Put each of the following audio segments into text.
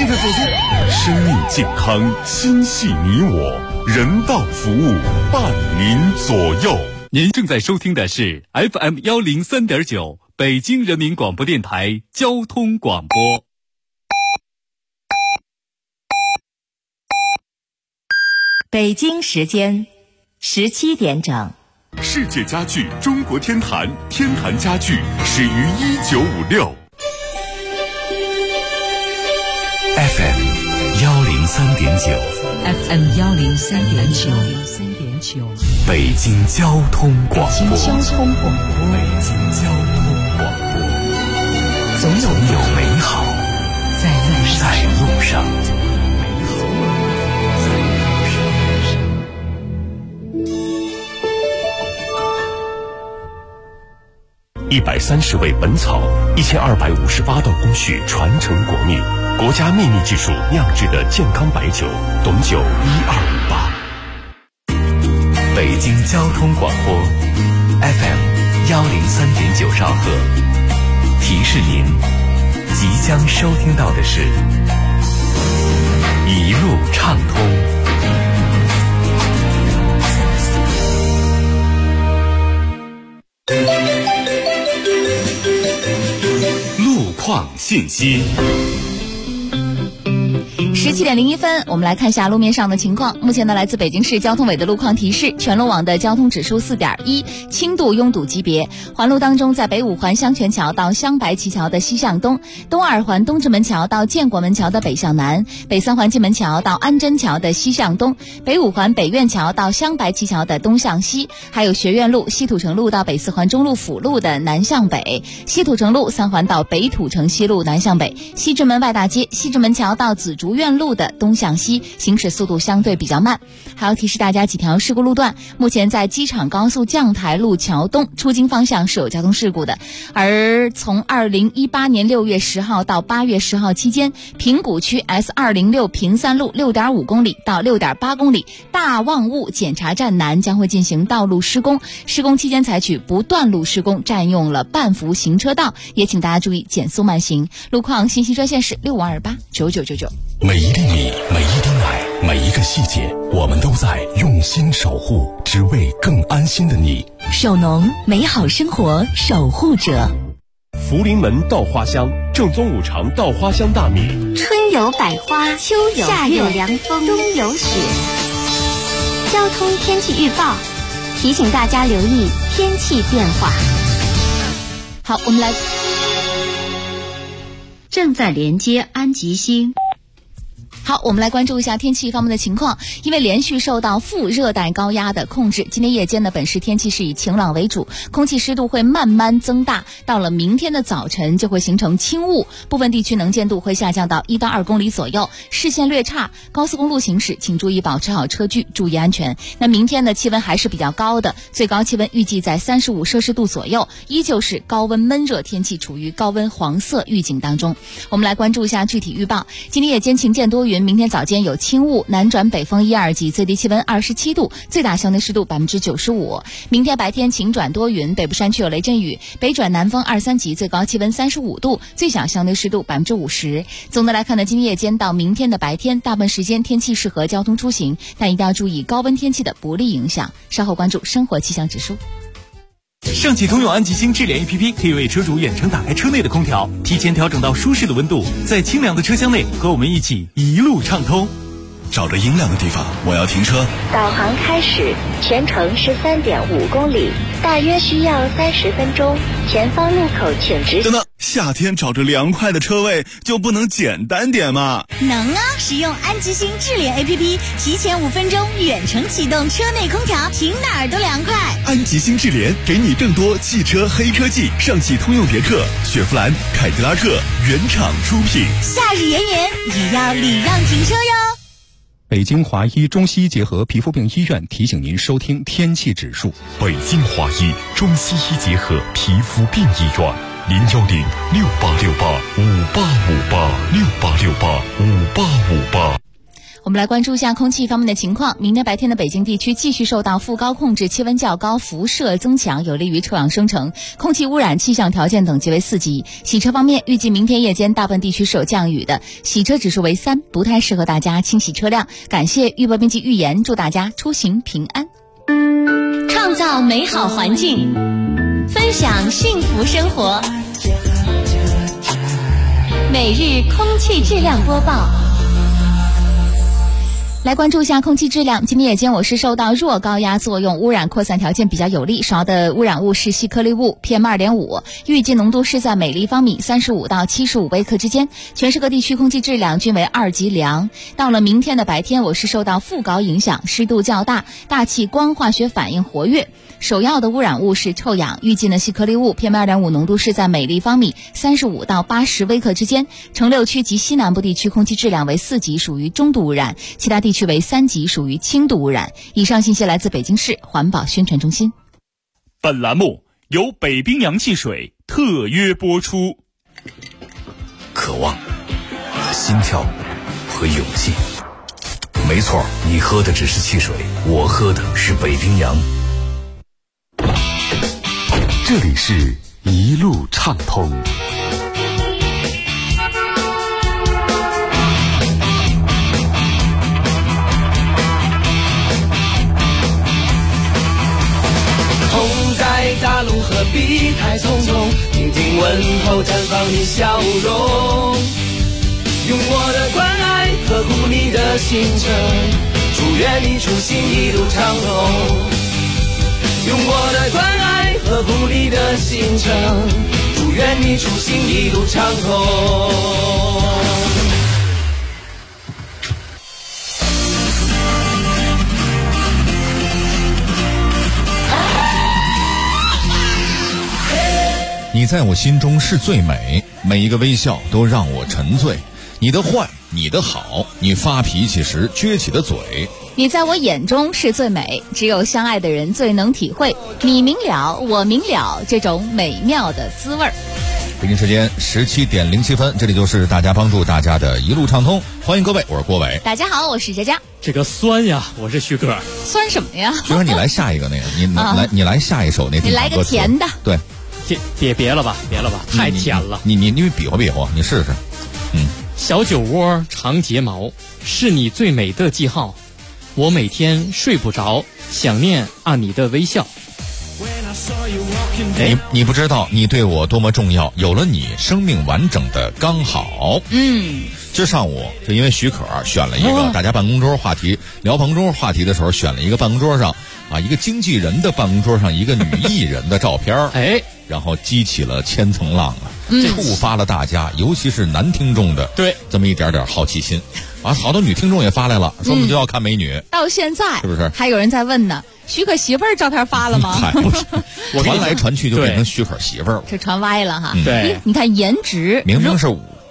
的走进生命健康，心系你我，人道服务伴您左右。 您正在收听的是 FM103.9 北京人民广播电台交通广播。 北京时间17点整。 世界家具中国天坛，天坛家具始于1956。 FM 103.9 FM 103.9 北京交通广播。 北京交通广播。 北京交通广播。总有美好在路上。130味本草，1258道工序传承国秘，国家秘密技术酿制的健康白酒，董酒1258。北京交通广播 FM 103.9兆赫，提示您即将收听到的是一路畅通。 路况信息。 17点01分，我们来看一下路面上的情况。目前呢，来自北京市交通委的路况提示，全路网的交通指数4.1，轻度拥堵级别。环路当中，在北五环香泉桥到香白旗桥的西向东，东二环东直门桥到建国门桥的北向南，北三环进门桥到安贞桥的西向东，北五环北苑桥到香白旗桥的东向西，还有学院路、西土城路到北四环中路辅路的南向北，西土城路3环到北土城西路南向北，西直门外大街、西直门桥到紫竹院路的东向西，行驶速度相对比较慢。还要提示大家几条事故路段，目前在机场高速将台路桥东出京方向是有交通事故的。而从2018年6月10号到8月10号期间，平谷区 S206 平三路 6.5 公里到 6.8 公里大望雾检查站南将会进行道路施工，施工期间采取不断路施工，占用了半幅行车道，也请大家注意减速慢行。路况信息专线是6528999999。 每一粒米，每一滴奶，每一个细节，我们都在用心守护，只为更安心的你。 首农，美好生活守护者。 福临门稻花香，正宗五常稻花香大米。 春有百花，秋有夏有凉风，冬有雪。交通天气预报提醒大家留意天气变化。 好，我们来正在连接安吉星。 好，我们来关注一下天气方面的情况。因为连续受到副热带高压的控制，今天夜间呢，本市天气是以晴朗为主，空气湿度会慢慢增大，到了明天的早晨就会形成轻雾，部分地区能见度会下降到1到2公里左右，视线略差。高速公路行驶请注意保持好车距，注意安全。那明天的气温还是比较高的，最高气温预计在35摄氏度左右，依旧是高温闷热天气，处于高温黄色预警当中。我们来关注一下具体预报。今天夜间晴间多云，明天早间有轻雾，南转北风1、2级，最低气温27度，最大相对湿度95%。明天白天晴转多云，北部山区有雷阵雨，北转南风2、3级，最高气温35度，最小相对湿度50%。总的来看呢，今天夜间到明天的白天，大部分时间天气适合交通出行，但一定要注意高温天气的不利影响。稍后关注生活气象指数。 上汽通用安吉星智联 APP 可以为车主远程打开车内的空调，提前调整到舒适的温度，在清凉的车厢内和我们一起一路畅通。 找着阴凉的地方，我要停车。 导航开始，全程13.5公里，大约需要30分钟。前方路口请直。 等等，夏天找着凉快的车位就不能简单点吗？ 能啊！使用安吉星智联 APP， 提前5分钟远程启动车内空调，停哪儿都凉快。 安吉星智联给你更多汽车黑科技，上汽通用别克、雪佛兰、凯迪拉克原厂出品。 夏日炎炎也要礼让停车哟。 北京华医中西医结合皮肤病医院提醒您收听天气指数。 北京华医中西医结合皮肤病医院，01068685858，68685858。 我们来关注一下空气方面的情况。明天白天的北京地区继续受到副高控制，气温较高，辐射增强，有利于臭氧生成，空气污染气象条件等级为4级。洗车方面，预计明天夜间大部分地区是有降雨的，洗车指数为3，不太适合大家清洗车辆。感谢预报编辑预言，祝大家出行平安。 创造美好环境，分享幸福生活。每日空气质量播报。 来关注一下空气质量。今天夜间我市受到弱高压作用，污染扩散条件比较有利，主要的污染物是细颗粒物 PM2.5， 预计浓度是在每立方米35到75微克之间，全市各地区空气质量均为2级良。到了明天的白天，我市受到副高影响，湿度较大，大气光化学反应活跃，首要的污染物是臭氧，预计呢细颗粒物 PM2.5 浓度是在每立方米35到80微克之间。城6区及西南部地区空气质量为4级，属于中度污染，其他地区为3级，属于轻度污染。以上信息来自北京市环保宣传中心。 本栏目由北冰洋汽水特约播出。 渴望、心跳和勇气。没错，你喝的只是汽水，我喝的是北冰洋。 这里是一路畅通。 同在大陆何必太匆匆，听听问候，绽放你笑容，用我的关爱呵护你的行程，祝愿你出行一路畅通。用我的关爱呵护你的行程，祝愿你出行一路畅通。 你在我心中是最美，每一个微笑都让我沉醉。你的坏，你的好，你发脾气时撅起的嘴。 你在我眼中是最美，只有相爱的人最能体会。你明了，我明了，这种美妙的滋味儿。 北京时间17:07分，这里就是大家帮助大家的一路畅通，欢迎各位，我是郭伟。 大家好，我是佳佳。 这个酸呀，我是徐哥。 酸什么呀？ 徐哥，你来下一个那个，你来下一首那。 你来个甜的。 对。 别了吧，太甜了。 你比划比划，你试试。 小酒窝长睫毛，是你最美的记号。我每天睡不着，想念你的微笑。 你不知道你对我多么重要，有了你，生命完整的刚好。今儿上午就因为许可选了一个大家办公桌话题，聊办公桌话题的时候选了一个办公桌上一个经纪人的办公桌上一个女艺人的照片，然后激起了千层浪触发了大家，尤其是男听众的这么一点点好奇心好多女听众也发来了，说我们就要看美女。 到现在是不是还有人在问呢？许可媳妇儿照片发了吗？ 不是，传来传去就变成许可媳妇儿了， 这传歪了哈。 对， 你看颜值， 明明是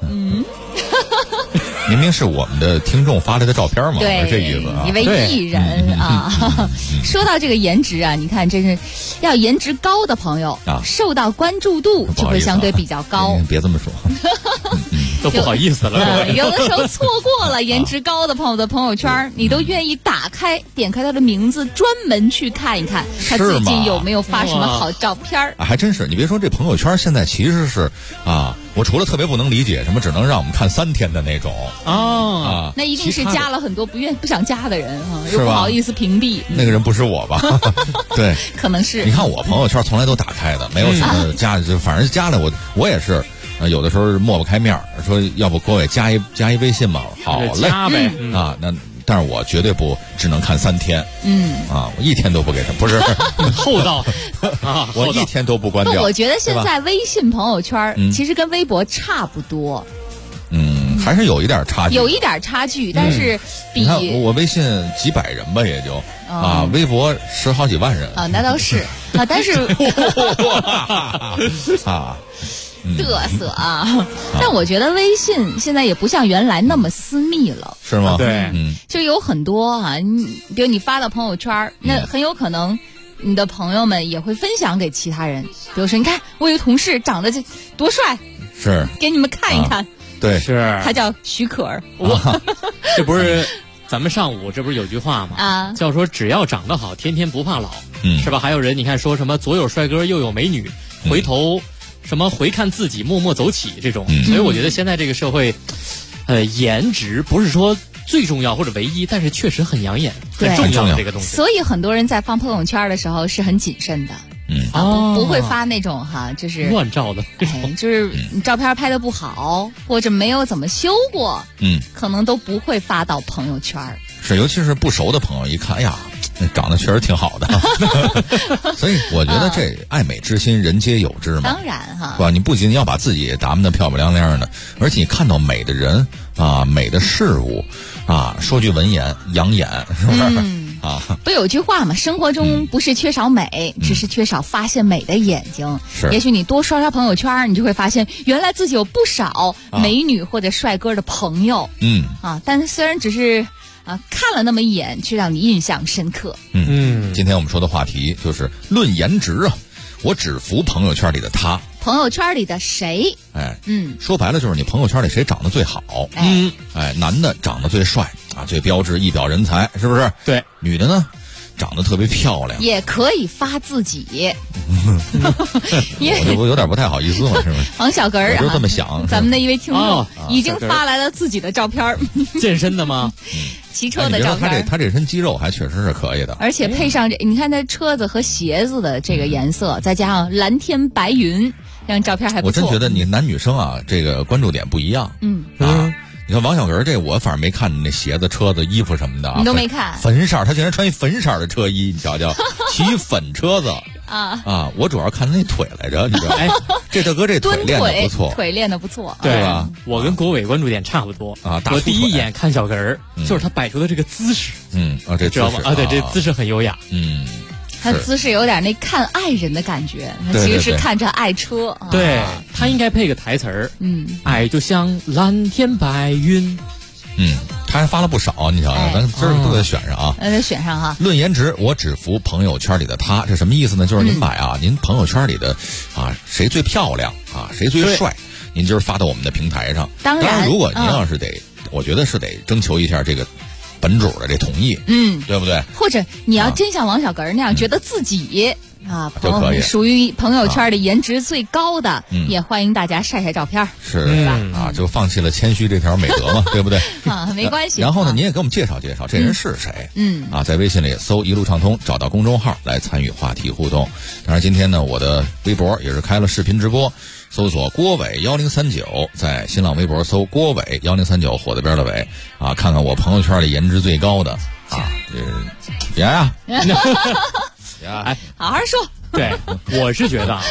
明明是我们的听众发来的照片嘛，是这意思一位艺人说到这个颜值你看真是要颜值高的朋友受到关注度就会相对比较高。 别这么说。 都不好意思了。 有的时候错过了颜值高的朋友的朋友圈，你都愿意点开他的名字，专门去看一看他最近有没有发什么好照片。 还真是，你别说这朋友圈现在其实是我除了特别不能理解什么只能让我们看3天的那种那一定是加了很多不想加的人又不好意思屏蔽。 那个人不是我吧？对， 可能是。 你看我朋友圈从来都打开的，没有什么加，就反正加了我也是。有的时候抹不开面，说要不各位加一微信吧，好嘞， 加呗但是我绝对不只能看3天，我1天都不给他，不是厚道我1天都不关掉。 我觉得现在微信朋友圈其实跟微博差不多， 还是有一点差距，但是比你看我微信几百人吧，也就微博10好几万人那倒是但是嘚瑟但我觉得微信现在也不像原来那么私密了， 是吗？ 对， 就有很多比如你发到朋友圈，那很有可能你的朋友们也会分享给其他人，比如说你看我有个同事长得这多帅， 是给你们看一看， 对， 是他叫许可儿， 这不是咱们上午这不是有句话吗？ 啊， 叫说只要长得好，天天不怕老，是吧？还有人你看说什么左有帅哥右有美女，回头什么回看自己默默走起这种，所以我觉得现在这个社会，颜值不是说最重要或者唯一，但是确实很养眼，很重要的这个东西。 所以很多人在发朋友圈的时候是很谨慎的。不会发那种就是乱照的， 就是你照片拍的不好，或者没有怎么修过，可能都不会发到朋友圈。 是，尤其是不熟的朋友，一看，哎呀，长得确实挺好的，所以我觉得这爱美之心，人皆有之嘛。 当然是吧？你不仅要把自己打扮得漂漂亮亮的，而且你看到美的人啊，美的事物啊，说句文言，养眼，是不是？ 不有句话嘛，生活中不是缺少美，只是缺少发现美的眼睛。也许你多刷刷朋友圈，你就会发现原来自己有不少美女或者帅哥的朋友。但是虽然只是看了那么一眼，却让你印象深刻。 今天我们说的话题就是论颜值啊，我只服朋友圈里的他。 朋友圈里的谁？ 说白了就是你朋友圈里谁长得最好。男的长得最帅啊，最标致，一表人才，是不是？ 对。 女的呢，长得特别漂亮， 也可以发自己。 我这不有点不太好意思吗？是不是？ 王小根我就这么想。 咱们的一位听众已经发来了自己的照片。 健身的吗？ 骑车的照片。 他这身肌肉还确实是可以的， 而且配上你看他车子和鞋子的这个颜色，再加上蓝天白云，这张照片还不错。 我真觉得你男女生啊，这个关注点不一样。你看王小根这，我反正没看那鞋子、车子、衣服什么的， 你都没看。 粉色，他竟然穿一粉色的车衣，你瞧瞧，骑粉车子我主要看他那腿来着，你知道？这大哥这腿练得不错， 腿练得不错， 对吧？ 我跟国伟关注点差不多我第一眼看小根儿，就是他摆出的这个姿势， 这知道吗？对，这姿势很优雅， 他姿势有点那看爱人的感觉，他其实是看着爱车。 对，他应该配个台词儿，爱就像蓝天白云。 他还发了不少，你瞧瞧，咱今儿都得选上啊， 得选上哈。 论颜值，我只服朋友圈里的他，这什么意思呢？就是您把您朋友圈里的谁最漂亮谁最帅，您今儿发到我们的平台上。 当然， 如果您要是我觉得是得征求一下这个本主的这同意，对不对？ 或者你要真像王小根那样觉得自己就可以属于朋友圈里颜值最高的，也欢迎大家晒晒照片， 是吧？就放弃了谦虚这条美德嘛，对不对？ 没关系。 然后呢，您也给我们介绍介绍这人是谁？在微信里搜一路畅通，找到公众号来参与话题互动。当然，今天呢，我的微博也是开了视频直播，搜索郭伟1039，在新浪微博搜郭伟1039，火字边的伟看看我朋友圈里颜值最高的别呀。 好好说。 对，我是觉得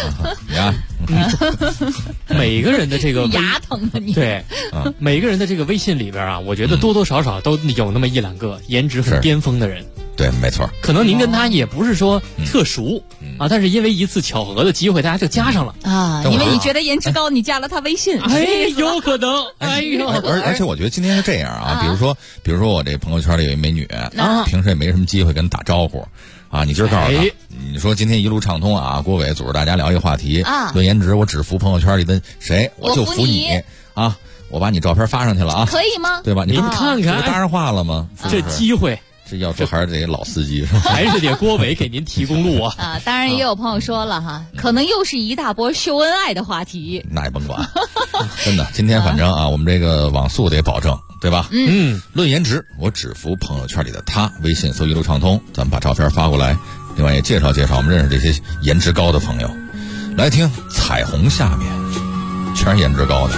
每个人的这个牙疼的你。 对，每个人的这个微信里边我觉得多多少少都有那么一两个颜值很巅峰的人。 对，没错。 可能您跟他也不是说特熟但是因为一次巧合的机会，大家就加上了因为你觉得颜值高，你加了他微信。 有可能。 而且我觉得今天是这样比如说我这朋友圈里有一美女平时也没什么机会跟她打招呼你今儿告诉他，你说今天一路畅通郭伟组织大家聊一个话题论颜值，我只服朋友圈里的谁，我就服你我把你照片发上去了可以吗？ 对吧？ 你看看， 搭上话了吗？ 这机会。 这要说还是得老司机是吧？ 还是得郭伟给您提供路当然也有朋友说了可能又是一大波秀恩爱的话题。 那也甭管，真的，今天反正我们这个网速得保证，对吧？论颜值，我只服朋友圈里的他。微信搜一路畅通，咱们把照片发过来，另外也介绍介绍我们认识这些颜值高的朋友。来听彩虹下面，全是颜值高的。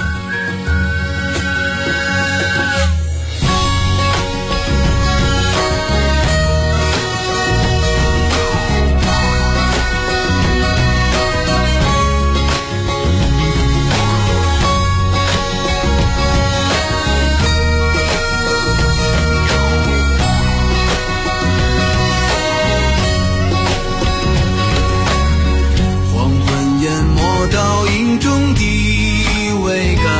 到影中的桅杆，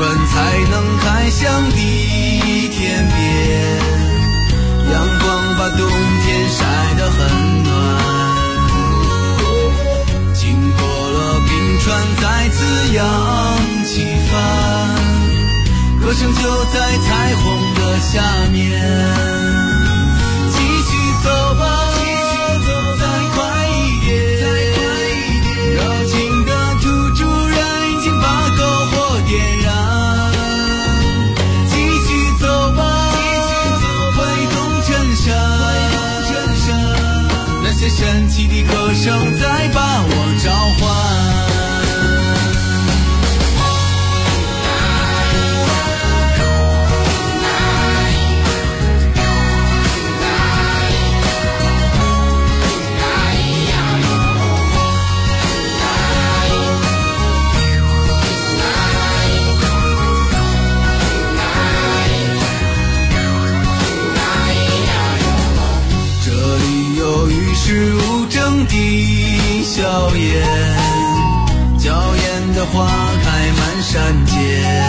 船才能开向地天边，阳光把冬天晒得很暖，经过了冰川再次扬起帆，歌声就在彩虹的下面，继续走吧，再快一点，热情的土著人已经把篝火点燃，继续走吧，挥动衬衫，那些神奇的歌声在把我召唤。是无争的硝烟，娇艳的花开满山间，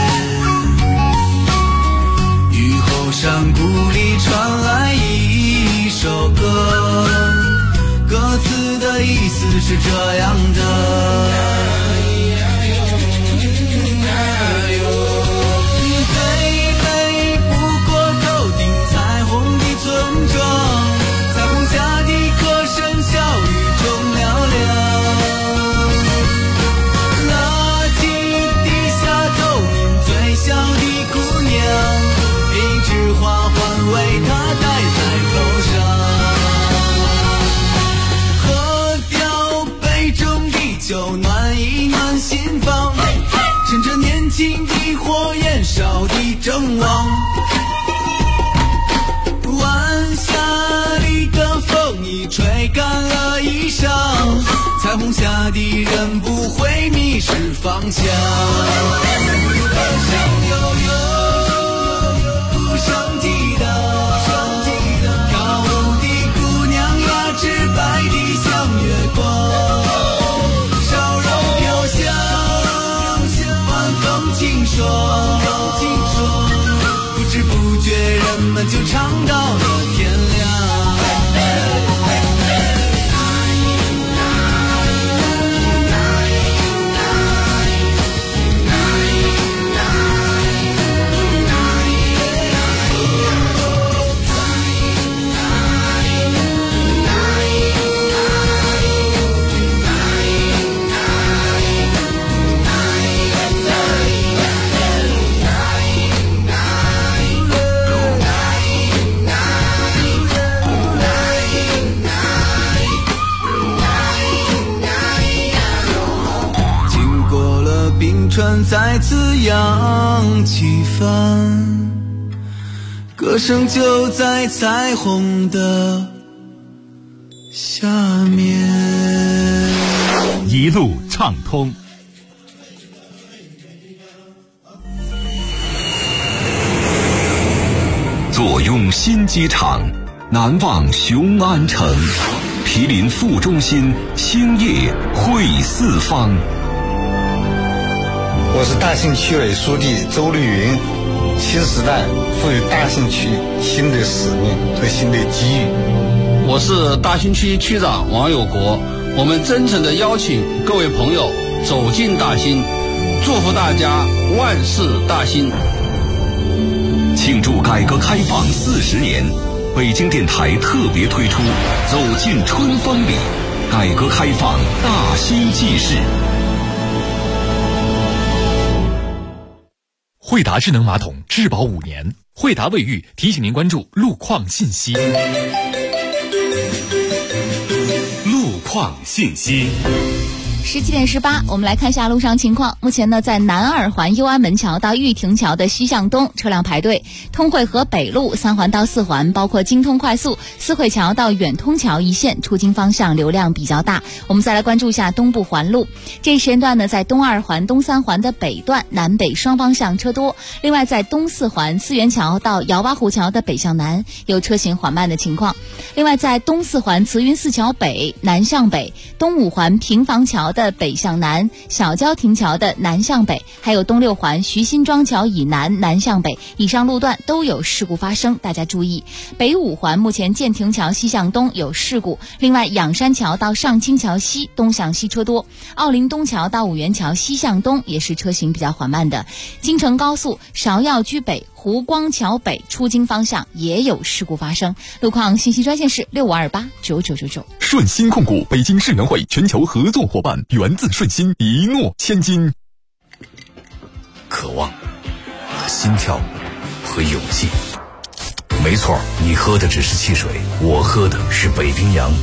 雨后山谷里传来一首歌，歌词的意思是这样的，最美不过头顶彩虹的村庄，彩虹下的歌声笑语中嘹亮，垃圾地下透明最小的姑娘，一枝花环为她戴在头上，喝掉杯中的酒暖一暖心房，趁着年轻的火焰烧的正旺，晚霞里的风已吹干了衣裳，彩虹下的人不会迷失方向，歌声悠悠，不上提到，跳舞的姑娘呀，直白的像月光，笑容飘香，晚风清爽，不知不觉人们就唱到了天亮。船再次扬起帆，歌声就在彩虹的下面， 一路畅通。 坐拥新机场，难忘雄安城，毗邻副中心，兴业汇四方。 我是大兴区委书记周绿云，新时代赋予大兴区新的使命和新的机遇。 我是大兴区区长王有国，我们真诚地邀请各位朋友走进大兴，祝福大家万事大兴。 庆祝改革开放40年，北京电台特别推出走进春风里，改革开放大兴纪事。 惠达智能马桶质保5年，惠达卫浴提醒您关注路况信息。路况信息。 17点18，我们来看一下路上情况。目前呢，在南二环右安门桥到玉亭桥的西向东车辆排队，通惠河北路3环到4环，包括京通快速四惠桥到远通桥一线出京方向流量比较大。我们再来关注一下东部环路，这一时间段呢，在东2环、东3环的北段南北双方向车多。另外，在东4环思源桥到姚八虎桥的北向南有车行缓慢的情况。另外，在东4环慈云寺桥北南向北、东5环平房桥桥的北向南、小郊亭桥的南向北，还有东六环徐辛庄桥以南南向北以上路段都有事故发生，大家注意。北五环目前建亭桥西向东有事故，另外仰山桥到上清桥西东向西车多，奥林东桥到五元桥西向东也是车行比较缓慢的。京承高速芍药居北湖光桥北出京方向也有事故发生。路况信息专线是65289999。 顺鑫控股北京世园会全球合作伙伴，源自顺鑫，一诺千金。 渴望、心跳和勇气。没错，你喝的只是汽水，我喝的是北冰洋。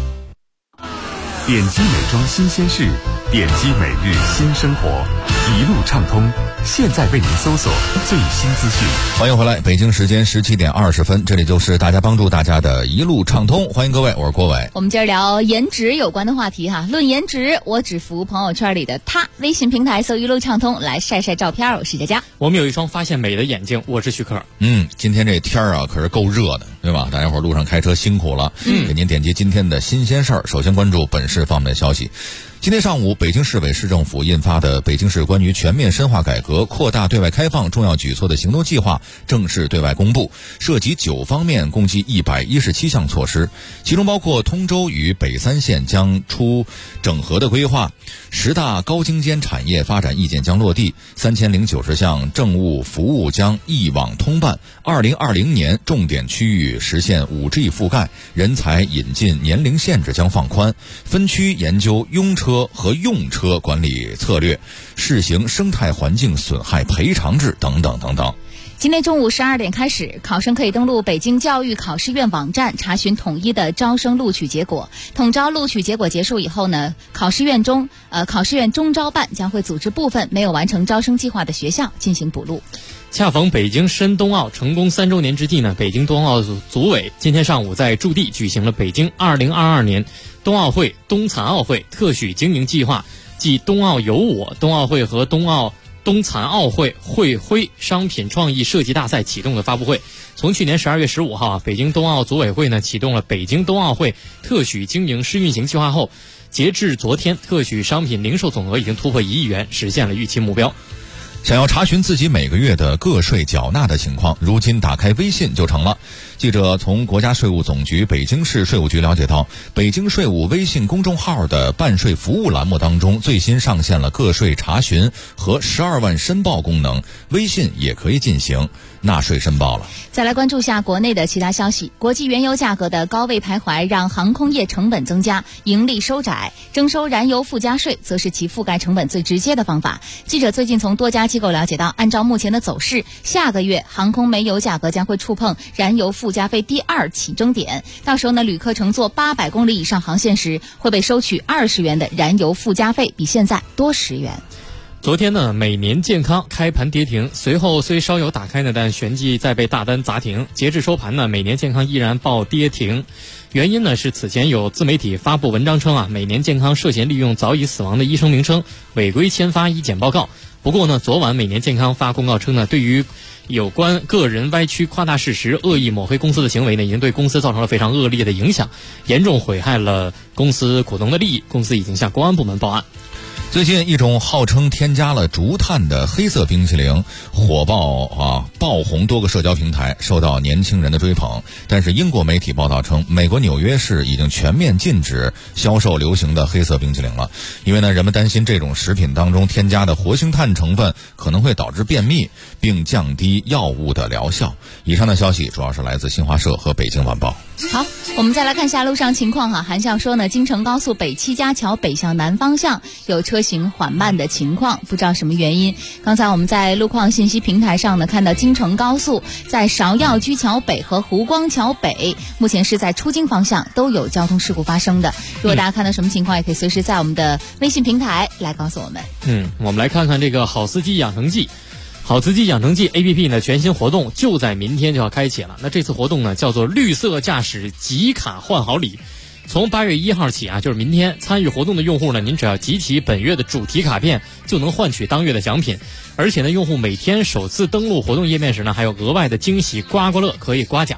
点击美妆新鲜事，点击每日新生活，一路畅通。现在为您搜索最新资讯。 欢迎回来，北京时间17点20分，这里就是大家帮助大家的一路畅通。欢迎各位，我是郭伟。 我们今儿聊颜值有关的话题哈。论颜值，我只服朋友圈里的他。微信平台搜一路畅通来晒晒照片。我是佳佳。 我们有一双发现美的眼睛，我是徐克。 今天这天啊可是够热的，对吧？大家伙路上开车辛苦了。给您点击今天的新鲜事儿。首先关注本市方面的消息。今天上午，北京市委市政府印发的《北京市关于全面深化改革、扩大对外开放重要举措的行动计划》正式对外公布，涉及9方面，共计117项措施，其中包括通州与北3县将出整合的规划，10大高精尖产业发展意见将落地，3090项政务服务将一网通办，2020年重点区域实现5G 覆盖，人才引进年龄限制将放宽，分区研究拥车和用车管理策略，试行生态环境损害赔偿制等等等等。 今天中午12点开始，考生可以登录北京教育考试院网站查询统一的招生录取结果。统招录取结果结束以后呢，考试院中招办将会组织部分没有完成招生计划的学校进行补录。 恰逢北京申冬奥成功3周年之际呢，北京冬奥组委今天上午在驻地举行了北京2022年冬奥会冬残奥会特许经营计划暨冬奥有我冬奥会和冬残奥会会徽商品创意设计大赛启动的发布会。从去年12月15号北京冬奥组委会呢启动了北京冬奥会特许经营试运行计划后，截至昨天，特许商品零售总额已经突破1亿元，实现了预期目标。 想要查询自己每个月的个税缴纳的情况，如今打开微信就成了。记者从国家税务总局北京市税务局了解到，北京税务微信公众号的办税服务栏目当中最新上线了个税查询和12万申报功能，微信也可以进行纳税申报了。 再来关注下国内的其他消息。国际原油价格的高位徘徊让航空业成本增加，盈利收窄，征收燃油附加税则是其覆盖成本最直接的方法。记者最近从多家机构了解到，按照目前的走势，下个月航空煤油价格将会触碰燃油附加费第2起征点，到时候呢，旅客乘坐800公里以上航线时会被收取20元的燃油附加费，比现在多10元。 昨天呢，每年健康开盘跌停，随后虽稍有打开呢，但旋即再被大单砸停。截至收盘呢，每年健康依然报跌停，原因呢是此前有自媒体发布文章称每年健康涉嫌利用早已死亡的医生名称违规签发医检报告。不过呢，昨晚每年健康发公告称呢，对于有关个人歪曲、夸大事实、恶意抹黑公司的行为呢，已经对公司造成了非常恶劣的影响，严重毁害了公司股东的利益。公司已经向公安部门报案。 最近一种号称添加了竹炭的黑色冰淇淋火爆红多个社交平台，受到年轻人的追捧。但是英国媒体报道称，美国纽约市已经全面禁止销售流行的黑色冰淇淋了，因为呢，人们担心这种食品当中添加的活性炭成分可能会导致便秘，并降低药物的疗效。以上的消息主要是来自新华社和北京晚报。 好，我们再来看一下路上情况韩校说呢，京承高速北七家桥北向南方向有车行缓慢的情况，不知道什么原因。刚才我们在路况信息平台上呢看到，京承高速在芍药居桥北和湖光桥北目前是在出京方向都有交通事故发生的。如果大家看到什么情况，也可以随时在我们的微信平台来告诉我们。 我们来看看这个好司机养成记。好司机养成记 APP 呢，全新活动就在明天就要开启了。那这次活动呢，叫做绿色驾驶集卡换好礼。从8月1号起就是明天，参与活动的用户呢，您只要集齐本月的主题卡片，就能换取当月的奖品。而且呢，用户每天首次登录活动页面时呢，还有额外的惊喜刮刮乐可以刮奖。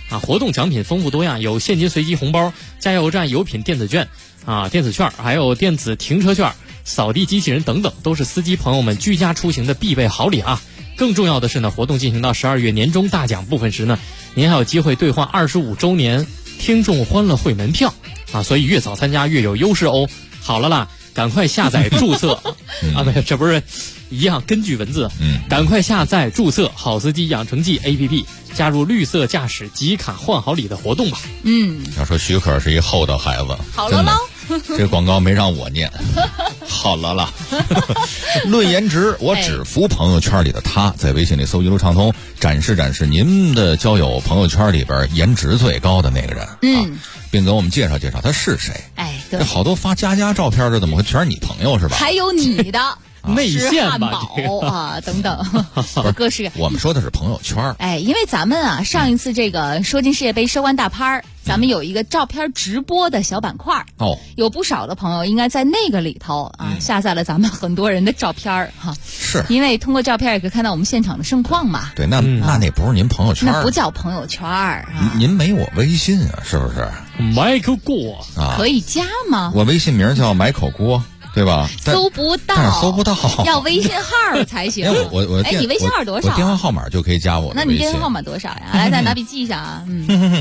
活动奖品丰富多样，有现金随机红包、加油站油品电子券电子券，还有电子停车券、扫地机器人等等，都是司机朋友们居家出行的必备好礼啊。更重要的是呢，活动进行到12月年终大奖部分时呢，您还有机会兑换25周年听众欢乐会门票所以越早参加越有优势哦。好了啦，赶快下载注册没有，这不是一样，根据文字赶快下载注册好司机养成记 APP， 加入绿色驾驶集卡换好礼的活动吧。 要说许可是一厚道孩子， 好了喽， 这广告没让我念。好了啦，论颜值，我只服朋友圈里的他。在微信里搜一路畅通，展示您的交友朋友圈里边颜值最高的那个人并给我们介绍介绍他是谁。 对， 这好多发家照片，这怎么会全是你朋友是吧？ 还有你的内线吧等等各式。 我们说的是朋友圈。 因为咱们上一次这个说进世界杯收官大拍咱们有一个照片直播的小板块有不少的朋友应该在那个里头下载了咱们很多人的照片是因为通过照片也可以看到我们现场的盛况嘛。 对，那不是您朋友圈， 那不叫朋友圈您没我微信是不是？ 买口锅可以加吗？ 我微信名叫买口锅，对吧？ 搜不到， 但是搜不到， 要微信号才行。你微信号多少？ 我电话号码就可以加我的微信。 那你电话号码多少呀？来，咱拿笔记一下啊。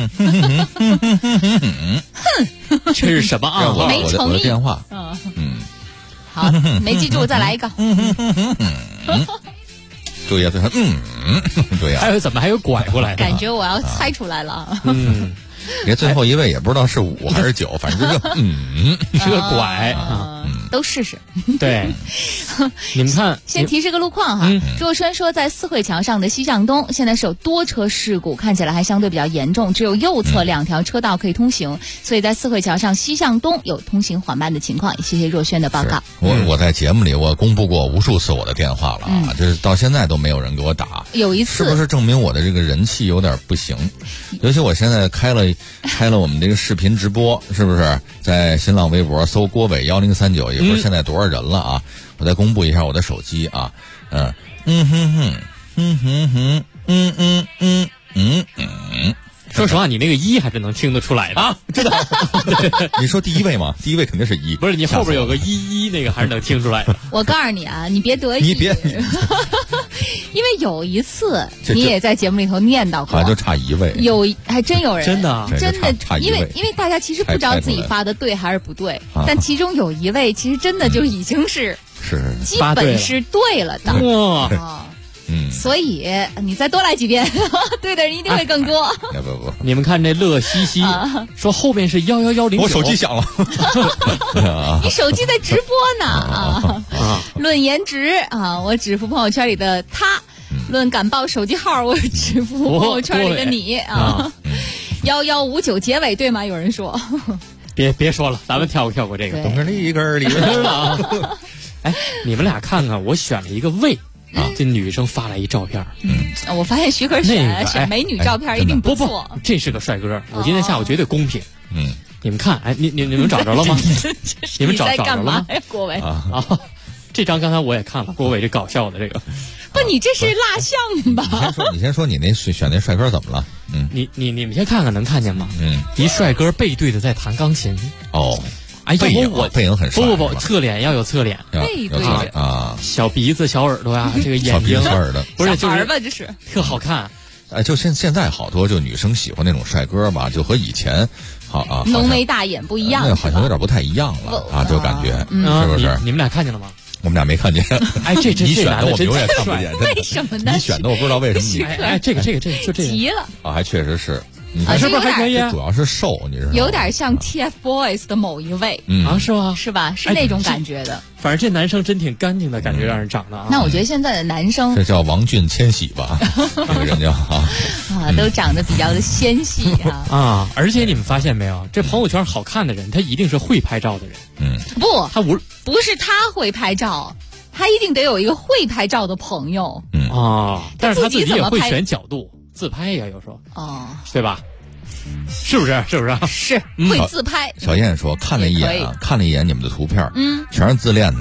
这是什么啊？ 我的电话。 好，没记住，再来一个。 对呀，对呀。 还有怎么还有拐过来的？ 感觉我要猜出来了。 连最后一位也不知道是5还是9，反正就是是个拐都试试。 对，你们看， 先提示个路况哈。朱若川说，在四惠桥上的西向东现在是有多车事故，看起来还相对比较严重，只有右侧2条车道可以通行，所以在四惠桥上西向东有通行缓慢的情况。也谢谢若轩的报告。 我在节目里我公布过无数次我的电话了就是到现在都没有人给我打。 有一次是不是证明我的这个人气有点不行？尤其我现在开了我们这个视频直播，是不是在新浪微博搜郭伟1039，也不知道现在多少人了啊？我再公布一下我的手机啊， 说实话，你那个1还是能听得出来的啊！真的？你说第一位吗？第一位肯定是1， 不是你后边有个11，那个还是能听出来的。 我告诉你啊，你别得意， 你别， 因为有一次你也在节目里头念叨过， 好像就差1位， 还真有人真的， 因为大家其实不知道自己发的对还是不对，但其中有一位其实真的就已经是基本是对了的哇。 所以你再多来几遍，对的人一定会更多。 不， 你们看这乐西西说后面是11109， 我手机响了。 你手机在直播呢论颜值我只服朋友圈里的他；论敢报手机号，我只服朋友圈里的你1159结尾对吗？有人说。 别说了，咱们跳过这个。 懂个里根里根了。 你们俩看看，我选了一个魏。这女生发来一照片， 我发现徐可选美女照片一定不错。 这是个帅哥，我今天下午绝对公平。你们看，你们找着了吗？你们找着了吗？ 郭伟这张刚才我也看了，郭伟这搞笑的这个。 不，你这是蜡像吧？ 你先说你那选那帅哥怎么了？ 你们先看看能看见吗？一帅哥背对着在弹钢琴。 背影很帅。 不，侧脸要有侧脸， 背对着小鼻子、小耳朵呀，这个眼睛、 小耳朵， 不是就是吧？这是特好看。 就现在好多就女生喜欢那种帅哥吧，就和以前浓眉大眼不一样， 好像有点不太一样了就感觉是不是？ 你们俩看见了吗？ 我们俩没看见。 这你选的我们永远看不见， 为什么呢？ 你选的我不知道为什么你。 这个就这个急了还确实是。 是不是还可以？ 主要是瘦，你知道吗？ 有点像 TFBOYS 的某一位是吗？ 是吧？是那种感觉的。 反正这男生真挺干净的感觉，让人长得那我觉得现在的男生， 这叫王俊千玺吧？这个人叫都长得比较的纤细而且你们发现没有，这朋友圈好看的人，他一定是会拍照的人。 不是他会拍照，他一定得有一个会拍照的朋友。 但是他自己也会选角度。自拍呀，有时候对吧？是不是？是会自拍。 小燕说看了一眼你们的图片，全是自恋的，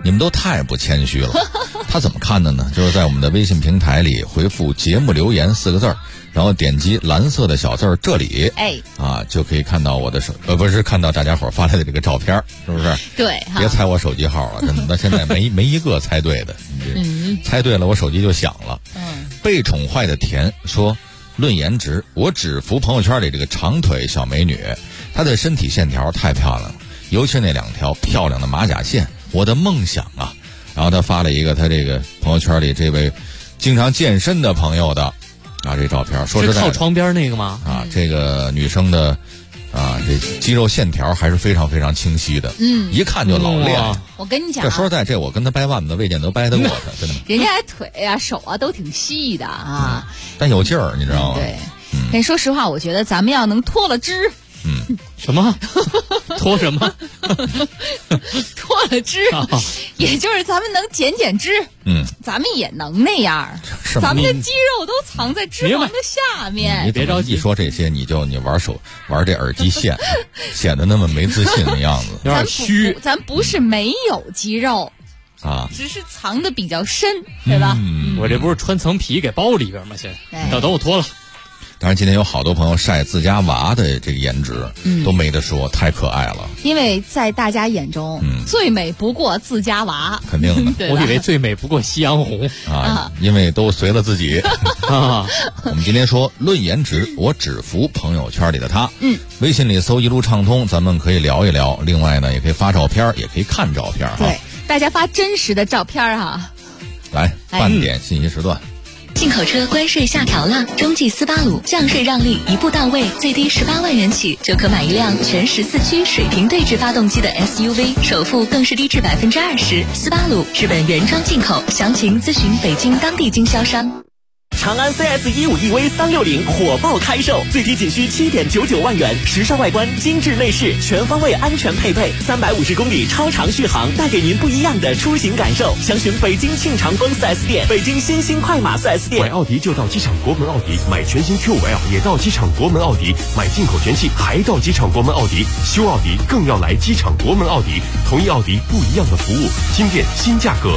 你们都太不谦虚了。他怎么看的呢？就是在我们的微信平台里回复节目留言4个字，然后点击蓝色的小字这里，就可以看到我的不是看到大家伙发来的这个照片，是不是？ 对， 别猜我手机号了，真的，到现在没一个猜对的。猜对了，我手机就响了。被宠坏的甜说，论颜值，我只服朋友圈里这个长腿小美女，她的身体线条太漂亮了，尤其那2条漂亮的马甲线，我的梦想啊。然后他发了一个他这个朋友圈里这位经常健身的朋友的这照片，说实在是靠窗边那个吗？ 这个女生的这肌肉线条还是非常非常清晰的，一看就老练。 我跟你讲， 这说实在，这我跟他掰腕子未见得掰得过他，真的。 人家腿啊、手啊都挺细的啊， 但有劲儿，你知道吗？ 对。但说实话，我觉得咱们要能脱了脂。 什么？脱什么？ 脱了脂，也就是咱们能减脂。咱们也能那样。咱们的肌肉都藏在脂肪的下面。 你别着急说这些，你玩这耳机线，显得那么没自信的样子， 有点虚。 咱不是没有肌肉只是藏的比较深，对吧？ 我这不是穿层皮给包里边吗？先等我脱了。 当然，今天有好多朋友晒自家娃的这个颜值，都没得说，太可爱了。 因为在大家眼中，最美不过自家娃， 肯定的。 我以为最美不过夕阳红因为都随了自己我们今天说论颜值，我只服朋友圈里的他。微信里搜一路畅通，咱们可以聊一聊。另外呢，也可以发照片，也可以看照片。 对，大家发真实的照片来，半点信息时段。 进口车关税下调了，中际斯巴鲁降税让利一步到位，最低18万元起就可买一辆全14驱水平对置发动机的 SUV， 首付更是低至20%。斯巴鲁日本原装进口，详情咨询北京当地经销商。 长安 CS15EV 360火爆开售，最低仅需7.99万元，时尚外观，精致内饰，全方位安全配备，350公里超长续航，带给您不一样的出行感受。详询北京庆长丰 4S 店、北京新兴快马 4S 店。 买奥迪就到机场国门奥迪，买全新 Q5L 也到机场国门奥迪，买进口全系还到机场国门奥迪，修奥迪更要来机场国门奥迪，同一奥迪不一样的服务，新店新价格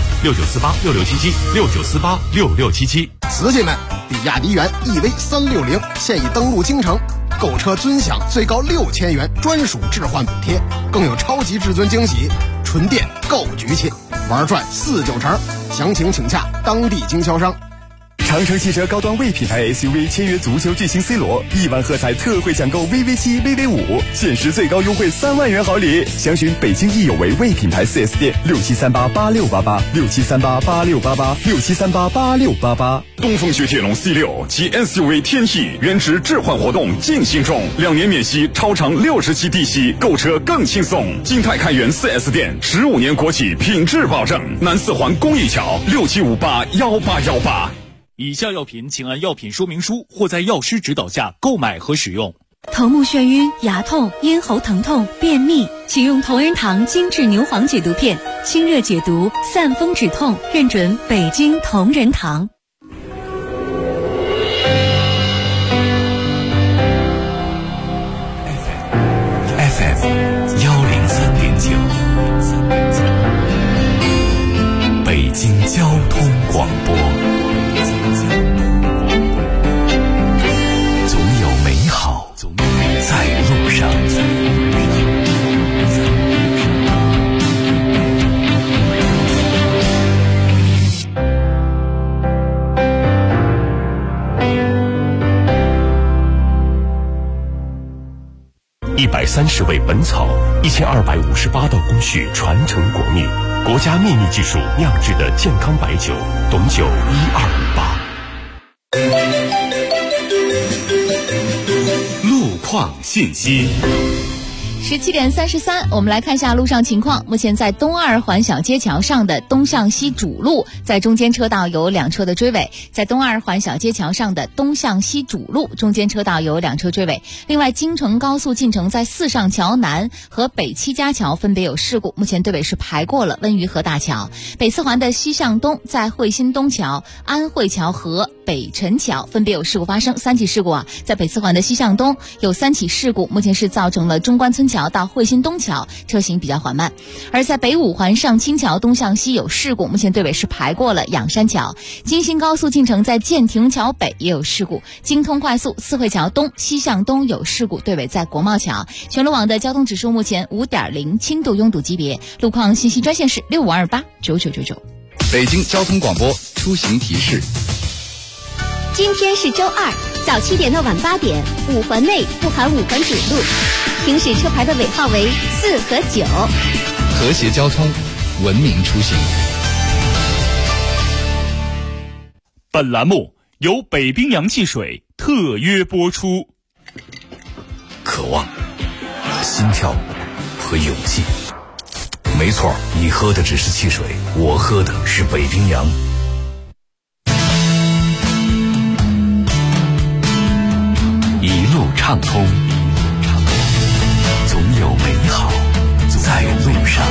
，69486677，69486677。 瓷器们，比亚迪元 EV360现已登陆京城，购车尊享最高6000元专属置换补贴，更有超级至尊惊喜，纯电够局气，玩转49成，详情请洽当地经销商。 长城汽车高端 V 品牌 SUV 签约足球巨星 C 罗，1万喝彩特惠抢购 VV7、VV5，限时最高优惠3万元好礼。详询北京易有为 V 品牌 4S 店，67388688，67388688，67388688。 东风雪铁龙 C6 及 SUV 天翼原值置换活动进行中，2年免息，超长60期低息，购车更轻松。金泰开元 4S 店，15年国企品质保证。南4环公益桥67581818。 以下药品请按药品说明书或在药师指导下购买和使用。 头目眩晕、牙痛、咽喉疼痛、便秘，请用同仁堂精致牛黄解毒片，清热解毒，散风止痛，认准北京同仁堂。 FM 103.9，北京交通广播。总有美好在路上。 130味本草，1258道工序传承国秘，国家秘密技术酿制的健康白酒，董酒1258。 路况信息。 17点33，我们来看一下路上情况。目前在东2环小街桥上的东向西主路，在中间车道有2车的追尾；在东2环小街桥上的东向西主路，中间车道有2车追尾。另外，京承高速进城在四上桥南和北七家桥分别有事故，目前队尾是排过了温榆河大桥。北4环的西向东，在汇新东桥、安汇桥和北辰桥分别有事故发生，3起事故啊，在北四环的西向东有3起事故，目前是造成了中关村桥到汇鑫东桥车行比较缓慢。而在北五环上清桥东向西有事故，目前队尾是排过了仰山桥。京新高速进城在建亭桥北也有事故，京通快速四惠桥东西向东有事故，队尾在国贸桥。全路网的交通指数目前5.0，轻度拥堵级别。路况信息专线是65289999。 北京交通广播出行提示。 今天是周二，早7点到晚8点，5环内不含5环主路，行驶车牌的尾号为4和9。 和谐交通，文明出行。 本栏目由北冰洋汽水特约播出。 渴望、心跳和勇气。没错，你喝的只是汽水，我喝的是北冰洋。 一路畅通，总有美好在路上。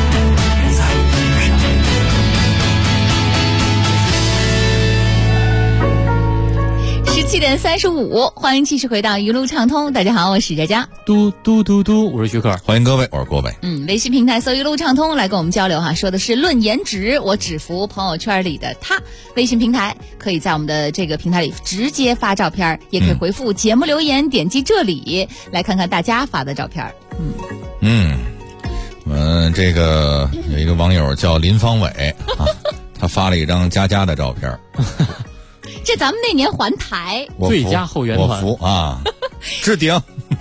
17点35，欢迎继续回到一路畅通。大家好，我是佳佳。 嘟嘟嘟嘟，我是徐克。 欢迎各位，我是郭伟。 微信平台搜一路畅通来跟我们交流哈，说的是论颜值，我只服朋友圈里的他。微信平台可以在我们的这个平台里直接发照片，也可以回复节目留言，点击这里来看看大家发的照片。 我们这个有一个网友叫林方伟啊，他发了一张佳佳的照片。 这咱们那年环台最佳后援团， 我服啊，置顶。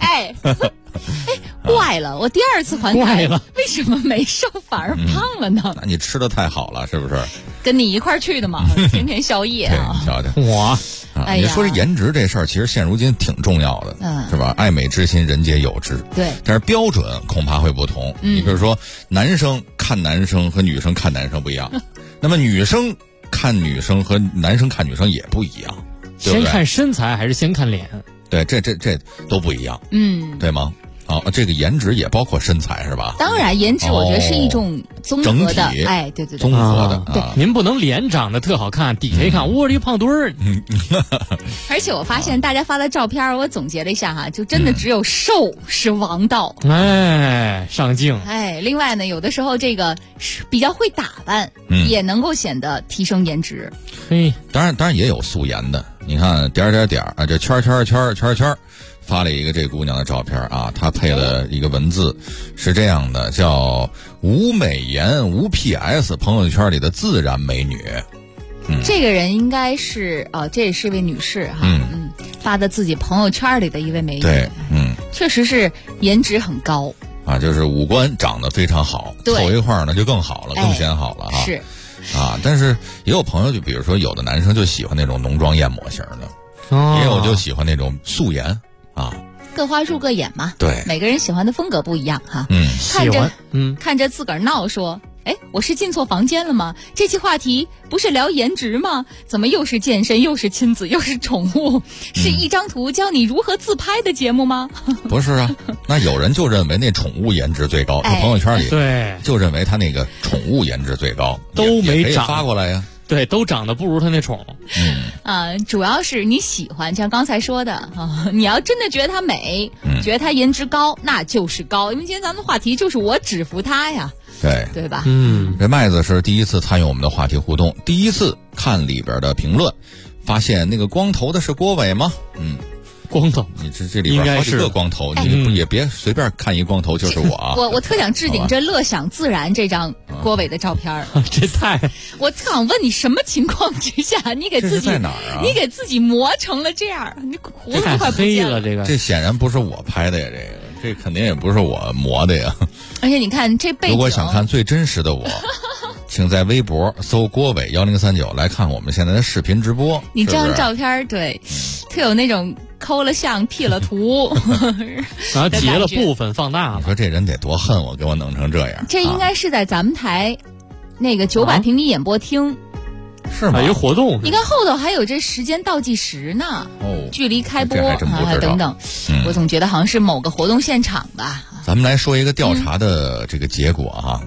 怪了，我第2次环台为什么没瘦反而胖了呢？ 那你吃的太好了，是不是？ 跟你一块儿去的嘛，天天宵夜啊。 瞧瞧我啊，你说这颜值这事儿，其实现如今挺重要的，是吧？爱美之心，人皆有之。 对， 但是标准恐怕会不同。你比如说，男生看男生和女生看男生不一样，那么女生看女生和男生看女生也不一样，对不对？ 先看身材还是先看脸？ 对，这都不一样，对吗？这个颜值也包括身材是吧？ 当然，颜值我觉得是一种综合的，对， 综合的。 对， 您不能脸长得特好看，底下一看，我这胖墩儿。 而且我发现大家发的照片，我总结了一下哈，就真的只有瘦是王道。 上镜。 另外呢，有的时候这个比较会打扮，也能够显得提升颜值。 当然也有素颜的，你看点啊，这圈发了一个这姑娘的照片啊，她配了一个文字，是这样的，叫无美颜无 PS， 朋友圈里的自然美女。 这个人应该是这也是一位女士哈，发的自己朋友圈里的一位美女。 对， 确实是颜值很高啊，就是五官长得非常好，凑一块儿呢就更好了，更显好了哈。 是啊，但是也有朋友就比如说有的男生就喜欢那种浓妆艳抹型的，也有就喜欢那种素颜。 各花入各眼嘛， 对， 每个人喜欢的风格不一样哈。看着自个儿闹说，我是进错房间了吗？这期话题不是聊颜值吗？怎么又是健身，又是亲子，又是宠物？是一张图教你如何自拍的节目吗？ 不是啊，那有人就认为那宠物颜值最高，他朋友圈里对就认为他那个宠物颜值最高， 都没长发过来呀。 对，都长得不如他那宠。 主要是你喜欢，像刚才说的你要真的觉得她美，觉得她颜值高，那就是高。因为今天咱们的话题就是我只服她呀，对吧？ 这麦子是第一次参与我们的话题互动，第一次看里边的评论，发现那个光头的是郭伟吗？ 光头， 你这里边好几个光头，你也别随便看一光头就是我啊！ 我特想置顶这乐享自然这张郭伟的照片这太…… 我特想问你，什么情况之下你给自己在哪儿啊？ 你给自己磨成了这样，你胡子都快不见了。 这显然不是我拍的呀，这肯定也不是我磨的呀。 而且你看这背景， 如果想看最真实的我，请在微博搜郭伟1039来看我们现在的视频直播。 你这张照片对，特有那种抠了像 P 了图， 然后截了部分放大了。 你说这人得多恨我，给我弄成这样。 这应该是在咱们台那个900平米演播厅。 是吗？ 有活动， 你看后头还有这时间倒计时呢，距离开播等等，我总觉得好像是某个活动现场吧。 咱们来说一个调查的这个结果哈，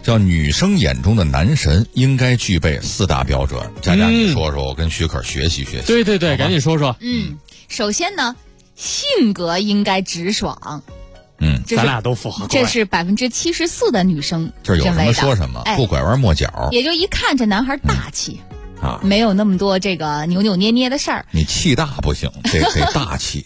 叫女生眼中的男神应该具备4大标准。佳佳，你说说，我跟许可学习学习。 对对对，赶紧说说。 首先呢，性格应该直爽。 咱俩都符合。 这是74%的女生就是有什么说什么，不拐弯抹角。 也就一看这男孩大气。没有那么多这个扭扭捏捏的事儿。 你气大不行，得大气。